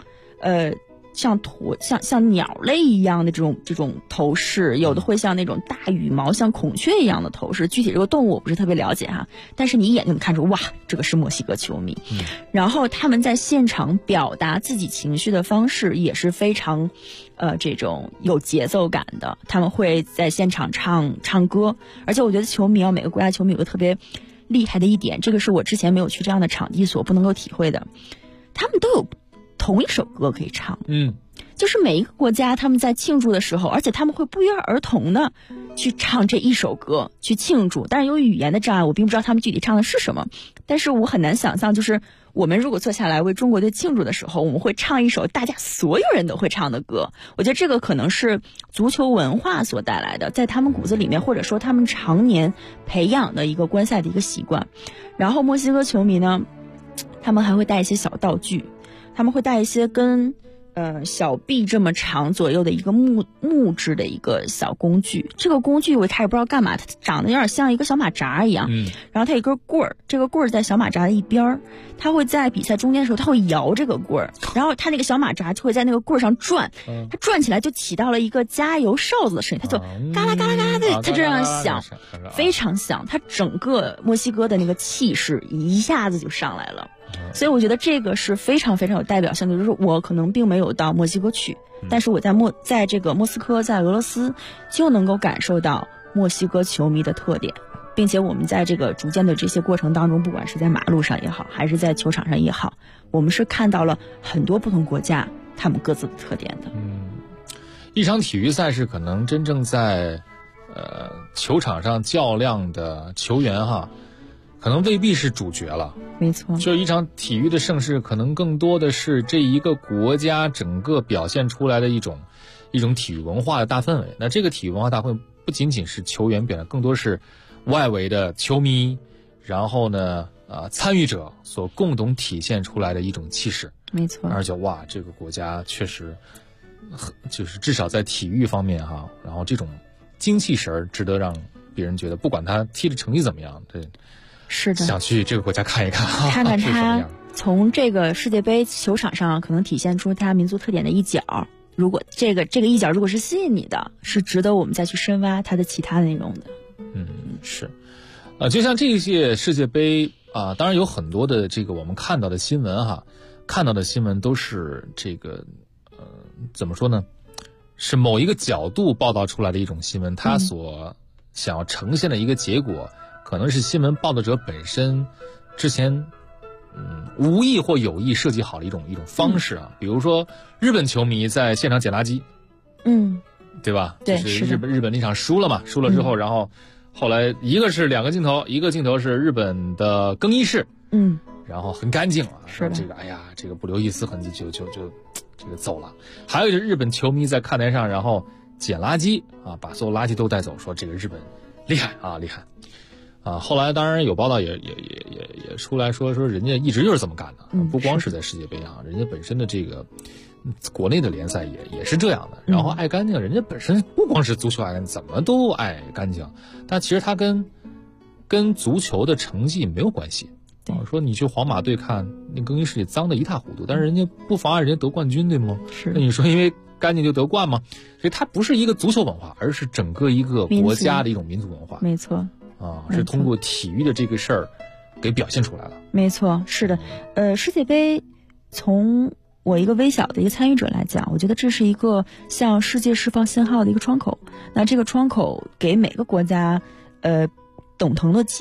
鸟类一样的这种头饰，有的会像那种大羽毛像孔雀一样的头饰，具体这个动物我不是特别了解哈，但是你一眼就能看出，哇，这个是墨西哥球迷。然后他们在现场表达自己情绪的方式也是非常这种有节奏感的，他们会在现场唱歌，而且我觉得球迷每个国家球迷有个特别厉害的一点，这个是我之前没有去这样的场地所不能够体会的，他们都有同一首歌可以唱。就是每一个国家他们在庆祝的时候，而且他们会不约而同的去唱这一首歌去庆祝，但是由于语言的障碍，我并不知道他们具体唱的是什么，但是我很难想象，就是我们如果坐下来为中国队庆祝的时候，我们会唱一首大家所有人都会唱的歌。我觉得这个可能是足球文化所带来的，在他们骨子里面，或者说他们常年培养的一个观赛的一个习惯。然后墨西哥球迷呢，他们还会带一些小道具，他们会带一些跟小臂这么长左右的一个木质的一个小工具，这个工具我一开始不知道干嘛，它长得有点像一个小马扎一样，然后它有一根棍儿，这个棍儿在小马扎的一边儿，它会在比赛中间的时候，它会摇这个棍儿，然后它那个小马扎就会在那个棍儿上转，它转起来就起到了一个加油哨子的声音，它就嘎啦嘎啦嘎啦的，它这样响，非常响，它整个墨西哥的那个气势一下子就上来了。所以我觉得这个是非常非常有代表性的，就是我可能并没有到墨西哥去，但是我在这个莫斯科，在俄罗斯就能够感受到墨西哥球迷的特点，并且我们在这个逐渐的这些过程当中，不管是在马路上也好，还是在球场上也好，我们是看到了很多不同国家他们各自的特点的。 一场体育赛事可能真正在球场上较量的球员可能未必是主角了， 没错， 就是一场体育的盛世，可能更多的是这一个国家整个表现出来的一种体育文化的大氛围。那这个体育文化大氛围不仅仅是球员表现，更多是外围的球迷，然后呢参与者所共同体现出来的一种气势。 没错， 而且哇，这个国家确实就是至少在体育方面然后这种精气神值得让别人觉得，不管他踢的成绩怎么样，对。 是的， 想去这个国家看一看， 看看他从这个世界杯球场上可能体现出他民族特点的一角。如果这个一角如果是吸引你的，是值得我们再去深挖它的其他内容的。 是，就像这一届世界杯当然有很多的这个我们看到的新闻看到的新闻都是这个怎么说呢？是某一个角度报道出来的一种新闻，它所想要呈现的一个结果。可能是新闻报道者本身之前无意或有意设计好的一种方式比如说日本球迷在现场捡垃圾，对吧？ 对， 就是日本那场输了之后，然后后来一个是两个镜头，一个镜头是日本的更衣室，然后很干净是的， 这个这个不留一丝痕迹就这个走了。还有就是日本球迷在看台上，然后捡垃圾把所有垃圾都带走，说这个日本厉害厉害。后来当然有报道也出来说人家一直就是这么干的，不光是在世界杯人家本身的这个国内的联赛也是这样的。然后爱干净，人家本身不光是足球爱干净，怎么都爱干净。但其实他跟足球的成绩没有关系。说你去皇马队看，那更衣室里脏得一塌糊涂，但是人家不妨碍人家得冠军，对吗？ 是。 那你说因为干净就得冠吗？所以它不是一个足球文化，而是整个一个国家的一种民族文化。 没错。 是通过体育的这个事儿给表现出来了。 没错，是的。世界杯从我一个微小的一个参与者来讲，我觉得这是一个向世界释放信号的一个窗口。那这个窗口给每个国家等同的机会，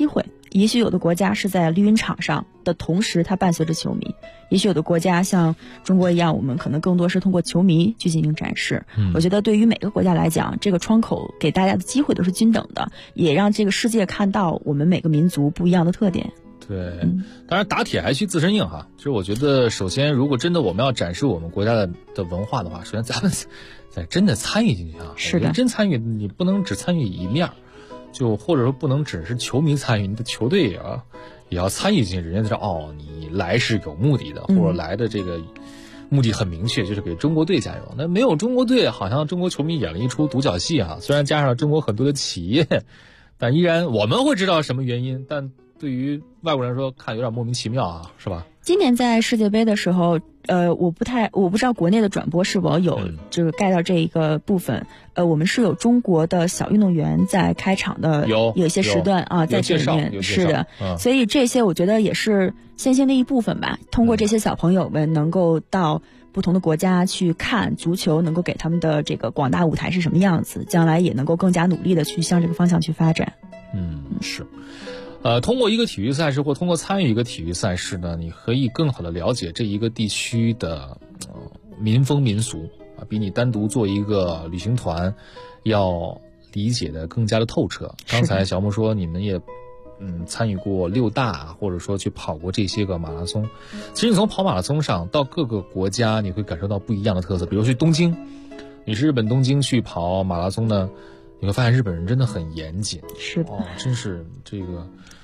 也许有的国家是在绿茵场上的同时，它伴随着球迷；也许有的国家像中国一样，我们可能更多是通过球迷去进行展示。我觉得对于每个国家来讲，这个窗口给大家的机会都是均等的，也让这个世界看到我们每个民族不一样的特点。 对，当然打铁还需自身硬哈。其实我觉得，首先如果真的我们要展示我们国家的文化的话，首先咱们得真的参与进去啊。 是的， 真参与，你不能只参与一面。就或者说不能只是球迷参与，你的球队也要参与进去，人家知道你来是有目的的，或者来的这个目的很明确，就是给中国队加油。那没有中国队，好像中国球迷演了一出独角戏啊。虽然加上了中国很多的企业，但依然我们会知道什么原因，但对于外国人说看有点莫名其妙啊，是吧？ 今年在世界杯的时候，我不知道国内的转播是否有这个盖到这一个部分。我们是有中国的小运动员在开场的有一些时段啊，在这里面是的，所以这些我觉得也是先行的一部分吧。通过这些小朋友们能够到不同的国家去看足球，能够给他们的这个广大舞台是什么样子，将来也能够更加努力的去向这个方向去发展。 是。通过一个体育赛事或通过参与一个体育赛事呢，你可以更好的了解这一个地区的民风民俗啊，比你单独做一个旅行团要理解的更加的透彻。刚才小木说你们也参与过6大，或者说去跑过这些个马拉松。其实你从跑马拉松上到各个国家，你会感受到不一样的特色。比如去东京，你是日本东京去跑马拉松呢，你会发现日本人真的很严谨。 是的， 真是这个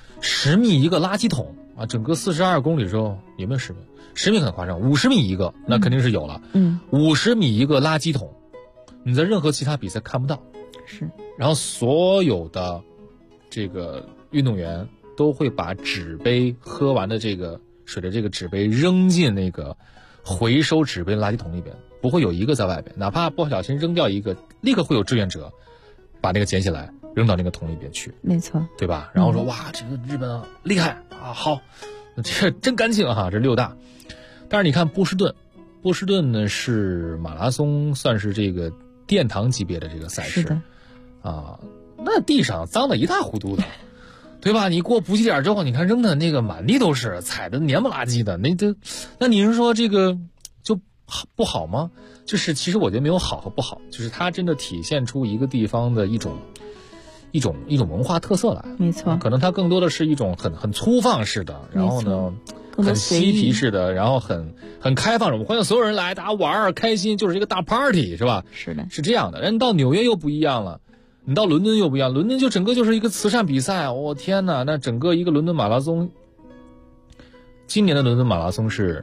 10米一个垃圾桶啊！整个42公里的时候有没有10米？10米很夸张，50米一个，那肯定是有了。50米一个垃圾桶，你在任何其他比赛看不到。 是。 然后所有的这个运动员都会把纸杯喝完的这个水的这个纸杯扔进那个回收纸杯的垃圾桶里边，不会有一个在外边，哪怕不小心扔掉一个，立刻会有志愿者把那个捡起来扔到那个桶里边去。 没错， 对吧？然后说哇，这个日本厉害啊，好，这真干净哈，这6大。但是你看波士顿呢是马拉松算是这个殿堂级别的这个赛事， 是的啊，那地上脏得一塌糊涂的，对吧？你过补给点之后，你看扔的那个满地都是，踩的黏不拉几的，那你是说这个就不好吗？就是其实我觉得没有好和不好，就是它真的体现出一个地方的一种文化特色来。 没错， 可能它更多的是一种很粗放式的，然后呢很嬉皮式的，然后很开放。我们欢迎所有人来，大家玩开心，就是一个大 party， 是吧？ 是的， 是这样的。人到纽约又不一样了，你到伦敦又不一样，伦敦就整个就是一个慈善比赛。我天哪，那整个一个伦敦马拉松，今年的伦敦马拉松是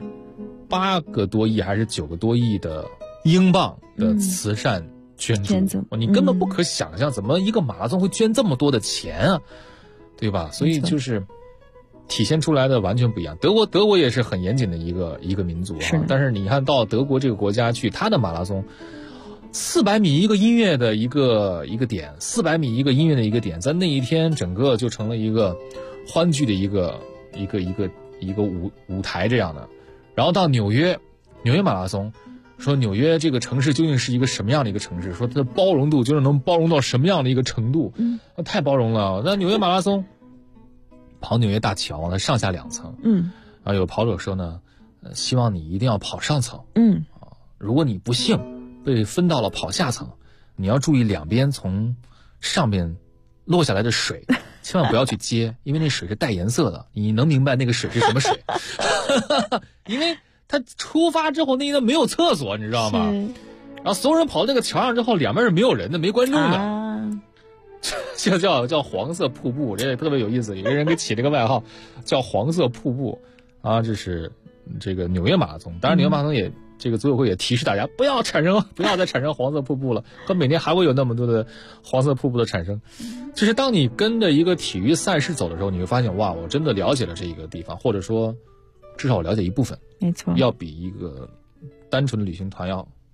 8个多亿还是9个多亿的英镑的慈善捐助，你根本不可想象，怎么一个马拉松会捐这么多的钱啊，对吧？所以就是体现出来的完全不一样。德国也是很严谨的一个民族啊，但是你看到德国这个国家去，他的马拉松400米一个音乐的一个点，400米一个音乐的一个点，在那一天整个就成了一个欢聚的一个舞台这样的。然后到纽约马拉松，说纽约这个城市究竟是一个什么样的一个城市？说它的包容度究竟能包容到什么样的一个程度？太包容了。那纽约马拉松跑纽约大桥，它上下2层。然后有跑者说呢，希望你一定要跑上层。如果你不幸被分到了跑下层，你要注意两边从上边落下来的水，千万不要去接，因为那水是带颜色的，你能明白那个水是什么水？因为他出发之后那天没有厕所，你知道吗？然后所有人跑到那个桥上之后，两边是没有人的，没观众的，这叫黄色瀑布，这也特别有意思。有个人给起这个外号叫黄色瀑布啊，这是这个纽约马拉松。当然，纽约马拉松也这个组委会也提示大家不要再产生黄色瀑布了，可每年还会有那么多的黄色瀑布的产生。就是当你跟着一个体育赛事走的时候，你会发现哇，我真的了解了这一个地方，或者说至少我了解一部分， 没错， 要比一个单纯的旅行团要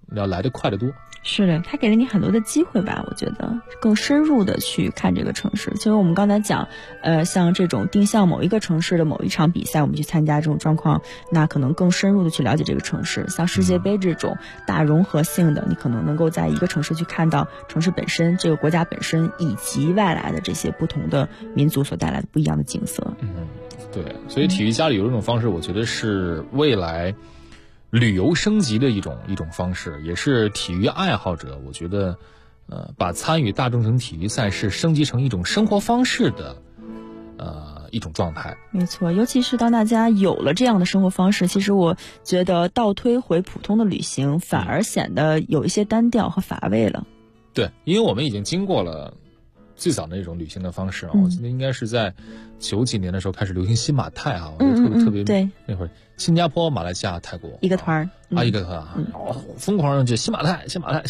要来得快得多。 是的，它给了你很多的机会吧，我觉得更深入的去看这个城市。其实我们刚才讲，像这种定向某一个城市的某一场比赛，我们去参加这种状况，那可能更深入的去了解这个城市。像世界杯这种大融合性的，你可能能够在一个城市去看到城市本身、这个国家本身以及外来的这些不同的民族所带来的不一样的景色。 对，所以体育加旅游这种方式，我觉得是未来旅游升级的一种方式，也是体育爱好者我觉得把参与大众型体育赛事升级成一种生活方式的一种状态。 没错，尤其是当大家有了这样的生活方式，其实我觉得倒推回普通的旅行反而显得有一些单调和乏味了。 对，因为我们已经经过了最早的那种旅行的方式我记得应该是在90几年的时候开始流行新马泰我觉得特别对， 那会儿新加坡、马来西亚、泰国一个团一个团疯狂就新马泰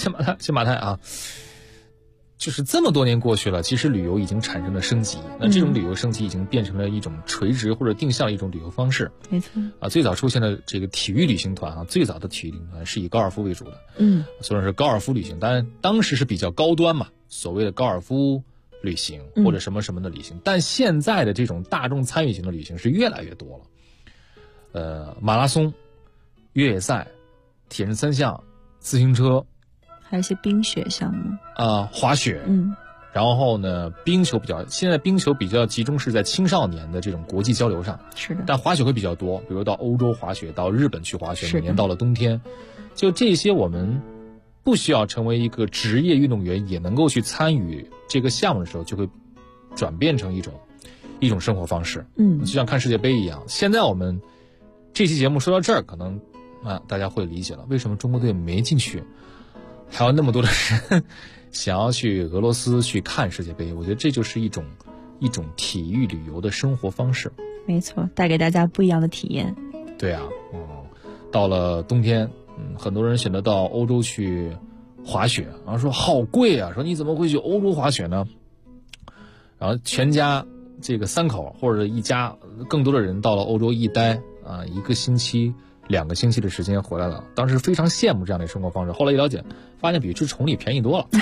就是这么多年过去了，其实旅游已经产生了升级。那这种旅游升级已经变成了一种垂直或者定向的一种旅游方式。 没错最早出现的这个体育旅行团最早的体育旅行团是以高尔夫为主的。虽然是高尔夫旅行，但当时是比较高端嘛，所谓的高尔夫旅行或者什么什么的旅行。但现在的这种大众参与型的旅行是越来越多了。马拉松、越野赛、铁人三项、自行车， 还有一些冰雪项目滑雪，然后呢，现在冰球比较集中是在青少年的这种国际交流上， 是的。 但滑雪会比较多，比如到欧洲滑雪，到日本去滑雪，每年到了冬天，就这些我们不需要成为一个职业运动员也能够去参与这个项目的时候，就会转变成一种生活方式。就像看世界杯一样。现在我们这期节目说到这儿，可能大家会理解了为什么中国队没进去，还有那么多的人想要去俄罗斯去看世界杯。我觉得这就是一种体育旅游的生活方式。 没错，带给大家不一样的体验。 对啊，到了冬天，很多人选择到欧洲去滑雪，然后说好贵啊，说你怎么会去欧洲滑雪呢？然后全家这个3口或者一家更多的人到了欧洲一待1个星期、2个星期的时间回来了，当时非常羡慕这样的生活方式。后来一了解，发现比吃崇礼便宜多了。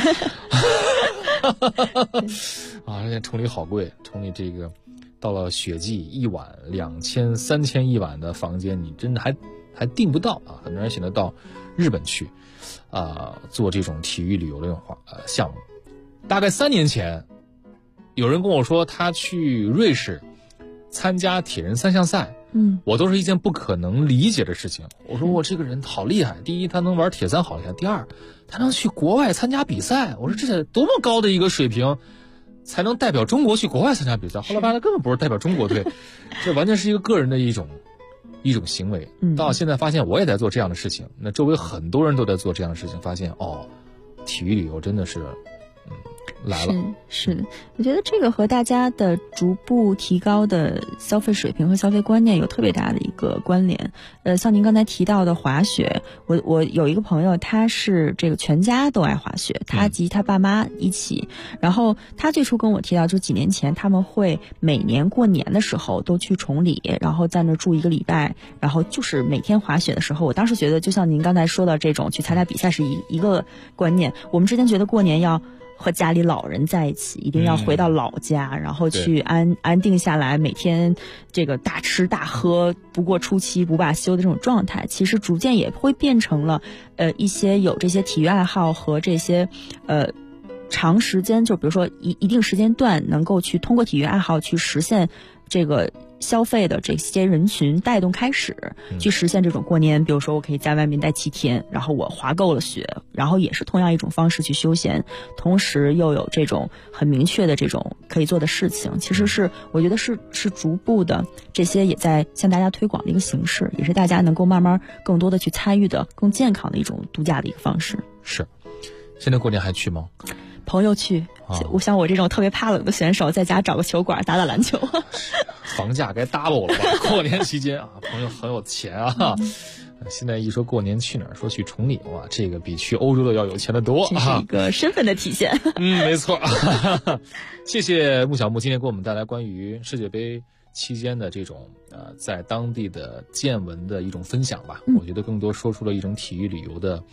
而且崇礼好贵，崇礼这个到了雪季一晚2000、3000一晚的房间，你真的还订不到很多人选择到日本去做这种体育旅游的项目。大概3年前，有人跟我说他去瑞士参加铁人3项赛。我都是一件不可能理解的事情。我说我这个人好厉害，第一他能玩铁三好厉害，第二他能去国外参加比赛。我说这得多么高的一个水平才能代表中国去国外参加比赛。后来发现根本不是代表中国队，这完全是一个个人的一种行为。到现在发现我也在做这样的事情，那周围很多人都在做这样的事情，发现体育旅游真的是来了。 是的，我觉得这个和大家的逐步提高的消费水平和消费观念有特别大的一个关联。像您刚才提到的滑雪，我有一个朋友，他是这个全家都爱滑雪，他及他爸妈一起。然后他最初跟我提到，就几年前他们会每年过年的时候都去崇礼，然后在那住1个礼拜，然后就是每天滑雪的时候，我当时觉得就像您刚才说的这种去参加比赛是一个观念。我们之前觉得过年要和家里老人在一起，一定要回到老家，然后去安定下来，每天这个大吃大喝，不过初七不罢休的这种状态，其实逐渐也会变成了一些有这些体育爱好和这些长时间，就比如说一定时间段能够去通过体育爱好去实现这个消费的这些人群带动开始，去实现这种过年，比如说我可以在外面待7天，然后我滑够了雪，然后也是同样一种方式去休闲，同时又有这种很明确的这种可以做的事情。其实是我觉得是逐步的，这些也在向大家推广的一个形式，也是大家能够慢慢更多的去参与的更健康的一种度假的一个方式。 是，现在过年还去吗？ 朋友去，我像我这种特别怕冷的选手，在家找个球馆打打篮球。 房价该 double 了吧？过年期间朋友很有钱现在一说过年去哪儿，说去崇礼，哇，这个比去欧洲的要有钱的多。 这是一个身份的体现。 没错。谢谢穆小木今天给我们带来关于世界杯期间的这种在当地的见闻的一种分享吧。我觉得更多说出了一种体育旅游的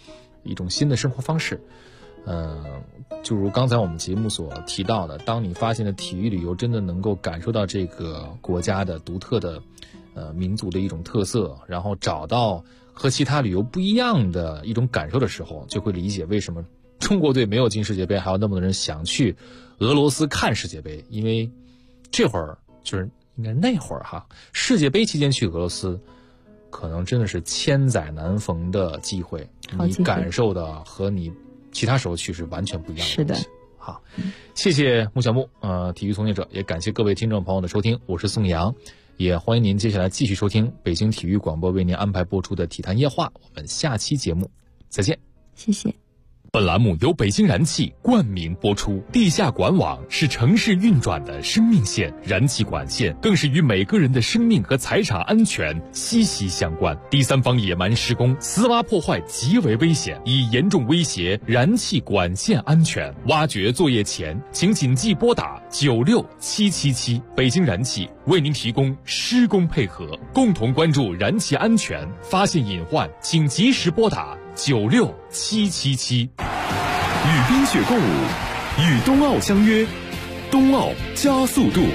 一种新的生活方式。就如刚才我们节目所提到的，当你发现了体育旅游真的能够感受到这个国家的独特的民族的一种特色，然后找到和其他旅游不一样的一种感受的时候，就会理解为什么中国队没有进世界杯，还有那么多人想去俄罗斯看世界杯。因为这会儿就是应该那会儿哈，世界杯期间去俄罗斯可能真的是千载难逢的机会，你感受的和你其他时候去是完全不一样的。 是的。 好，谢谢穆小木，体育从业者，也感谢各位听众朋友的收听，我是宋阳，也欢迎您接下来继续收听北京体育广播为您安排播出的体坛夜话，我们下期节目再见。 谢谢。 本栏目由北京燃气冠名播出。地下管网是城市运转的生命线，燃气管线更是与每个人的生命和财产安全息息相关。第三方野蛮施工、私挖破坏极为危险，已严重威胁燃气管线安全。挖掘作业前，请谨记拨打96777。北京燃气为您提供施工配合，共同关注燃气安全，发现隐患请及时拨打96777。 与冰雪共舞，与冬奥相约，冬奥加速度。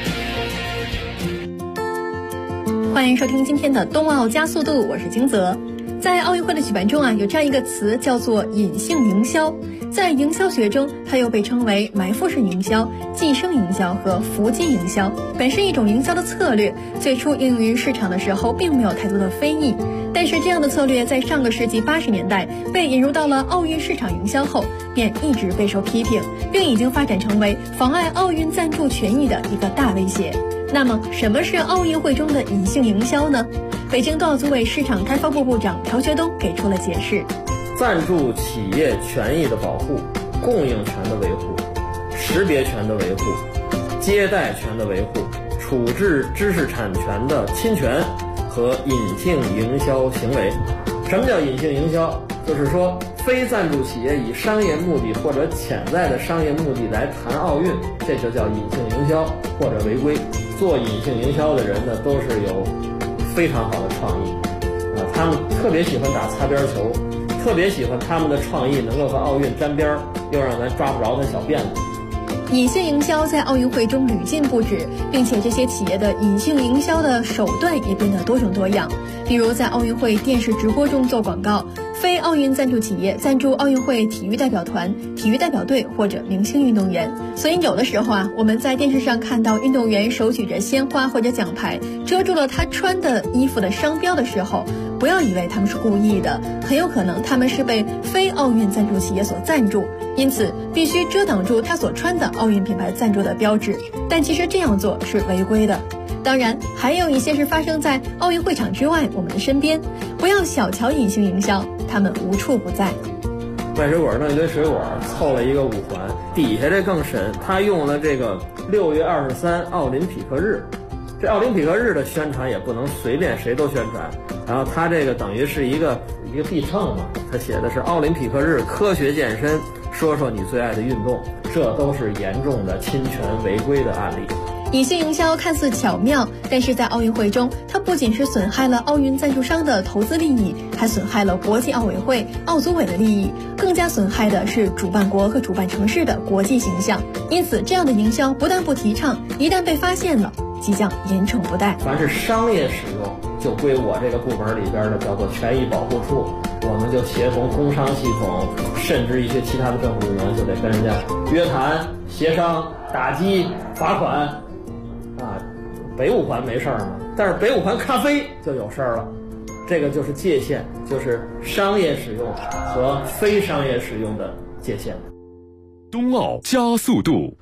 欢迎收听今天的冬奥加速度，我是金泽。在奥运会的举办中有这样一个词叫做隐性营销。在营销学中，它又被称为埋伏式营销、寄生营销和伏击营销，本是一种营销的策略。最初应用于市场的时候，并没有太多的非议。但是这样的策略在上个世纪80年代被引入到了奥运市场营销后，便一直备受批评，并已经发展成为妨碍奥运赞助权益的一个大威胁。那么，什么是奥运会中的隐性营销呢？北京冬奥组委市场开发部部长朴学东给出了解释： 赞助企业权益的保护、供应权的维护、识别权的维护、接待权的维护、处置知识产权的侵权和隐性营销行为。什么叫隐性营销？就是说，非赞助企业以商业目的或者潜在的商业目的来谈奥运，这就叫隐性营销或者违规。做隐性营销的人呢，都是有非常好的创意，他们特别喜欢打擦边球，特别喜欢他们的创意能够和奥运沾边，又让咱抓不着他小辫子。 隐性营销在奥运会中屡禁不止，并且这些企业的隐性营销的手段也变得多种多样。比如在奥运会电视直播中做广告，非奥运赞助企业赞助奥运会体育代表团、体育代表队或者明星运动员。所以有的时候我们在电视上看到运动员手举着鲜花或者奖牌，遮住了他穿的衣服的商标的时候，不要以为他们是故意的，很有可能他们是被非奥运赞助企业所赞助，因此必须遮挡住他所穿的奥运品牌赞助的标志。但其实这样做是违规的。当然，还有一些是发生在奥运会场之外，我们的身边。不要小瞧隐性营销，他们无处不在。 卖水果弄一堆水果，凑了一个5环，底下这更神，他用了这个6月23奥林匹克日。这奥林匹克日的宣传也不能随便谁都宣传，然后他这个等于是一个必称嘛，他写的是奥林匹克日科学健身，说说你最爱的运动，这都是严重的侵权违规的案例。 隐性营销看似巧妙，但是在奥运会中，它不仅是损害了奥运赞助商的投资利益，还损害了国际奥委会、奥组委的利益，更加损害的是主办国和主办城市的国际形象。因此，这样的营销不但不提倡，一旦被发现了，即将严惩不贷。 凡是商业使用，就归我这个部门里边的叫做权益保护处，我们就协同工商系统，甚至一些其他的政府部门，就得跟人家约谈、协商、打击、罚款。北5环没事儿嘛，但是北5环咖啡就有事儿了。这个就是界限，就是商业使用和非商业使用的界限。 冬奥加速度。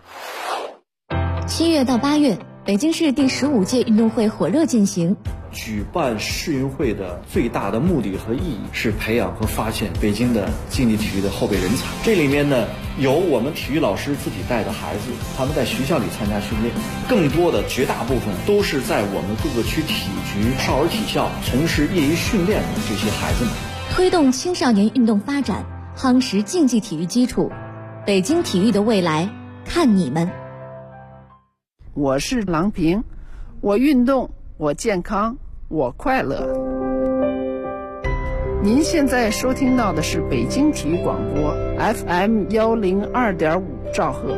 7月到8月，北京市第15届运动会火热进行。 举办世运会的最大的目的和意义是培养和发现北京的竞技体育的后备人才。这里面呢，有我们体育老师自己带的孩子，他们在学校里参加训练，更多的绝大部分都是在我们各个区体局、少儿体校从事业余训练的这些孩子们。 推动青少年运动发展，夯实竞技体育基础，北京体育的未来看你们。 我是郎平，我运动，我健康，我快乐。 您现在收听到的是北京体育广播 FM 102.5兆赫。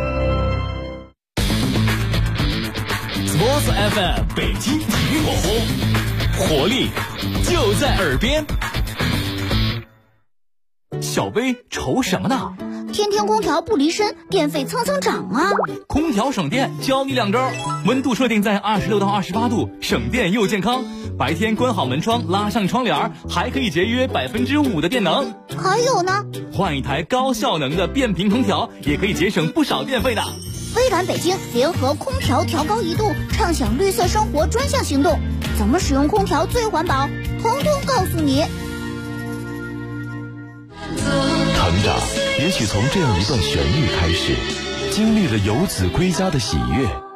Sports FM 北京体育广播，活力就在耳边。小薇愁什么呢？ 天天空调不离身，电费蹭蹭涨啊！ 空调省电，教你2招：温度设定在26到28度，省电又健康。白天关好门窗，拉上窗帘，还可以节约5%的电能。 还有呢， 换一台高效能的变频空调，也可以节省不少电费的。 微软北京联合空调调高1度，畅享绿色生活专项行动，怎么使用空调最环保，统统告诉你。 成长也许从这样一段旋律开始，经历了游子归家的喜悦，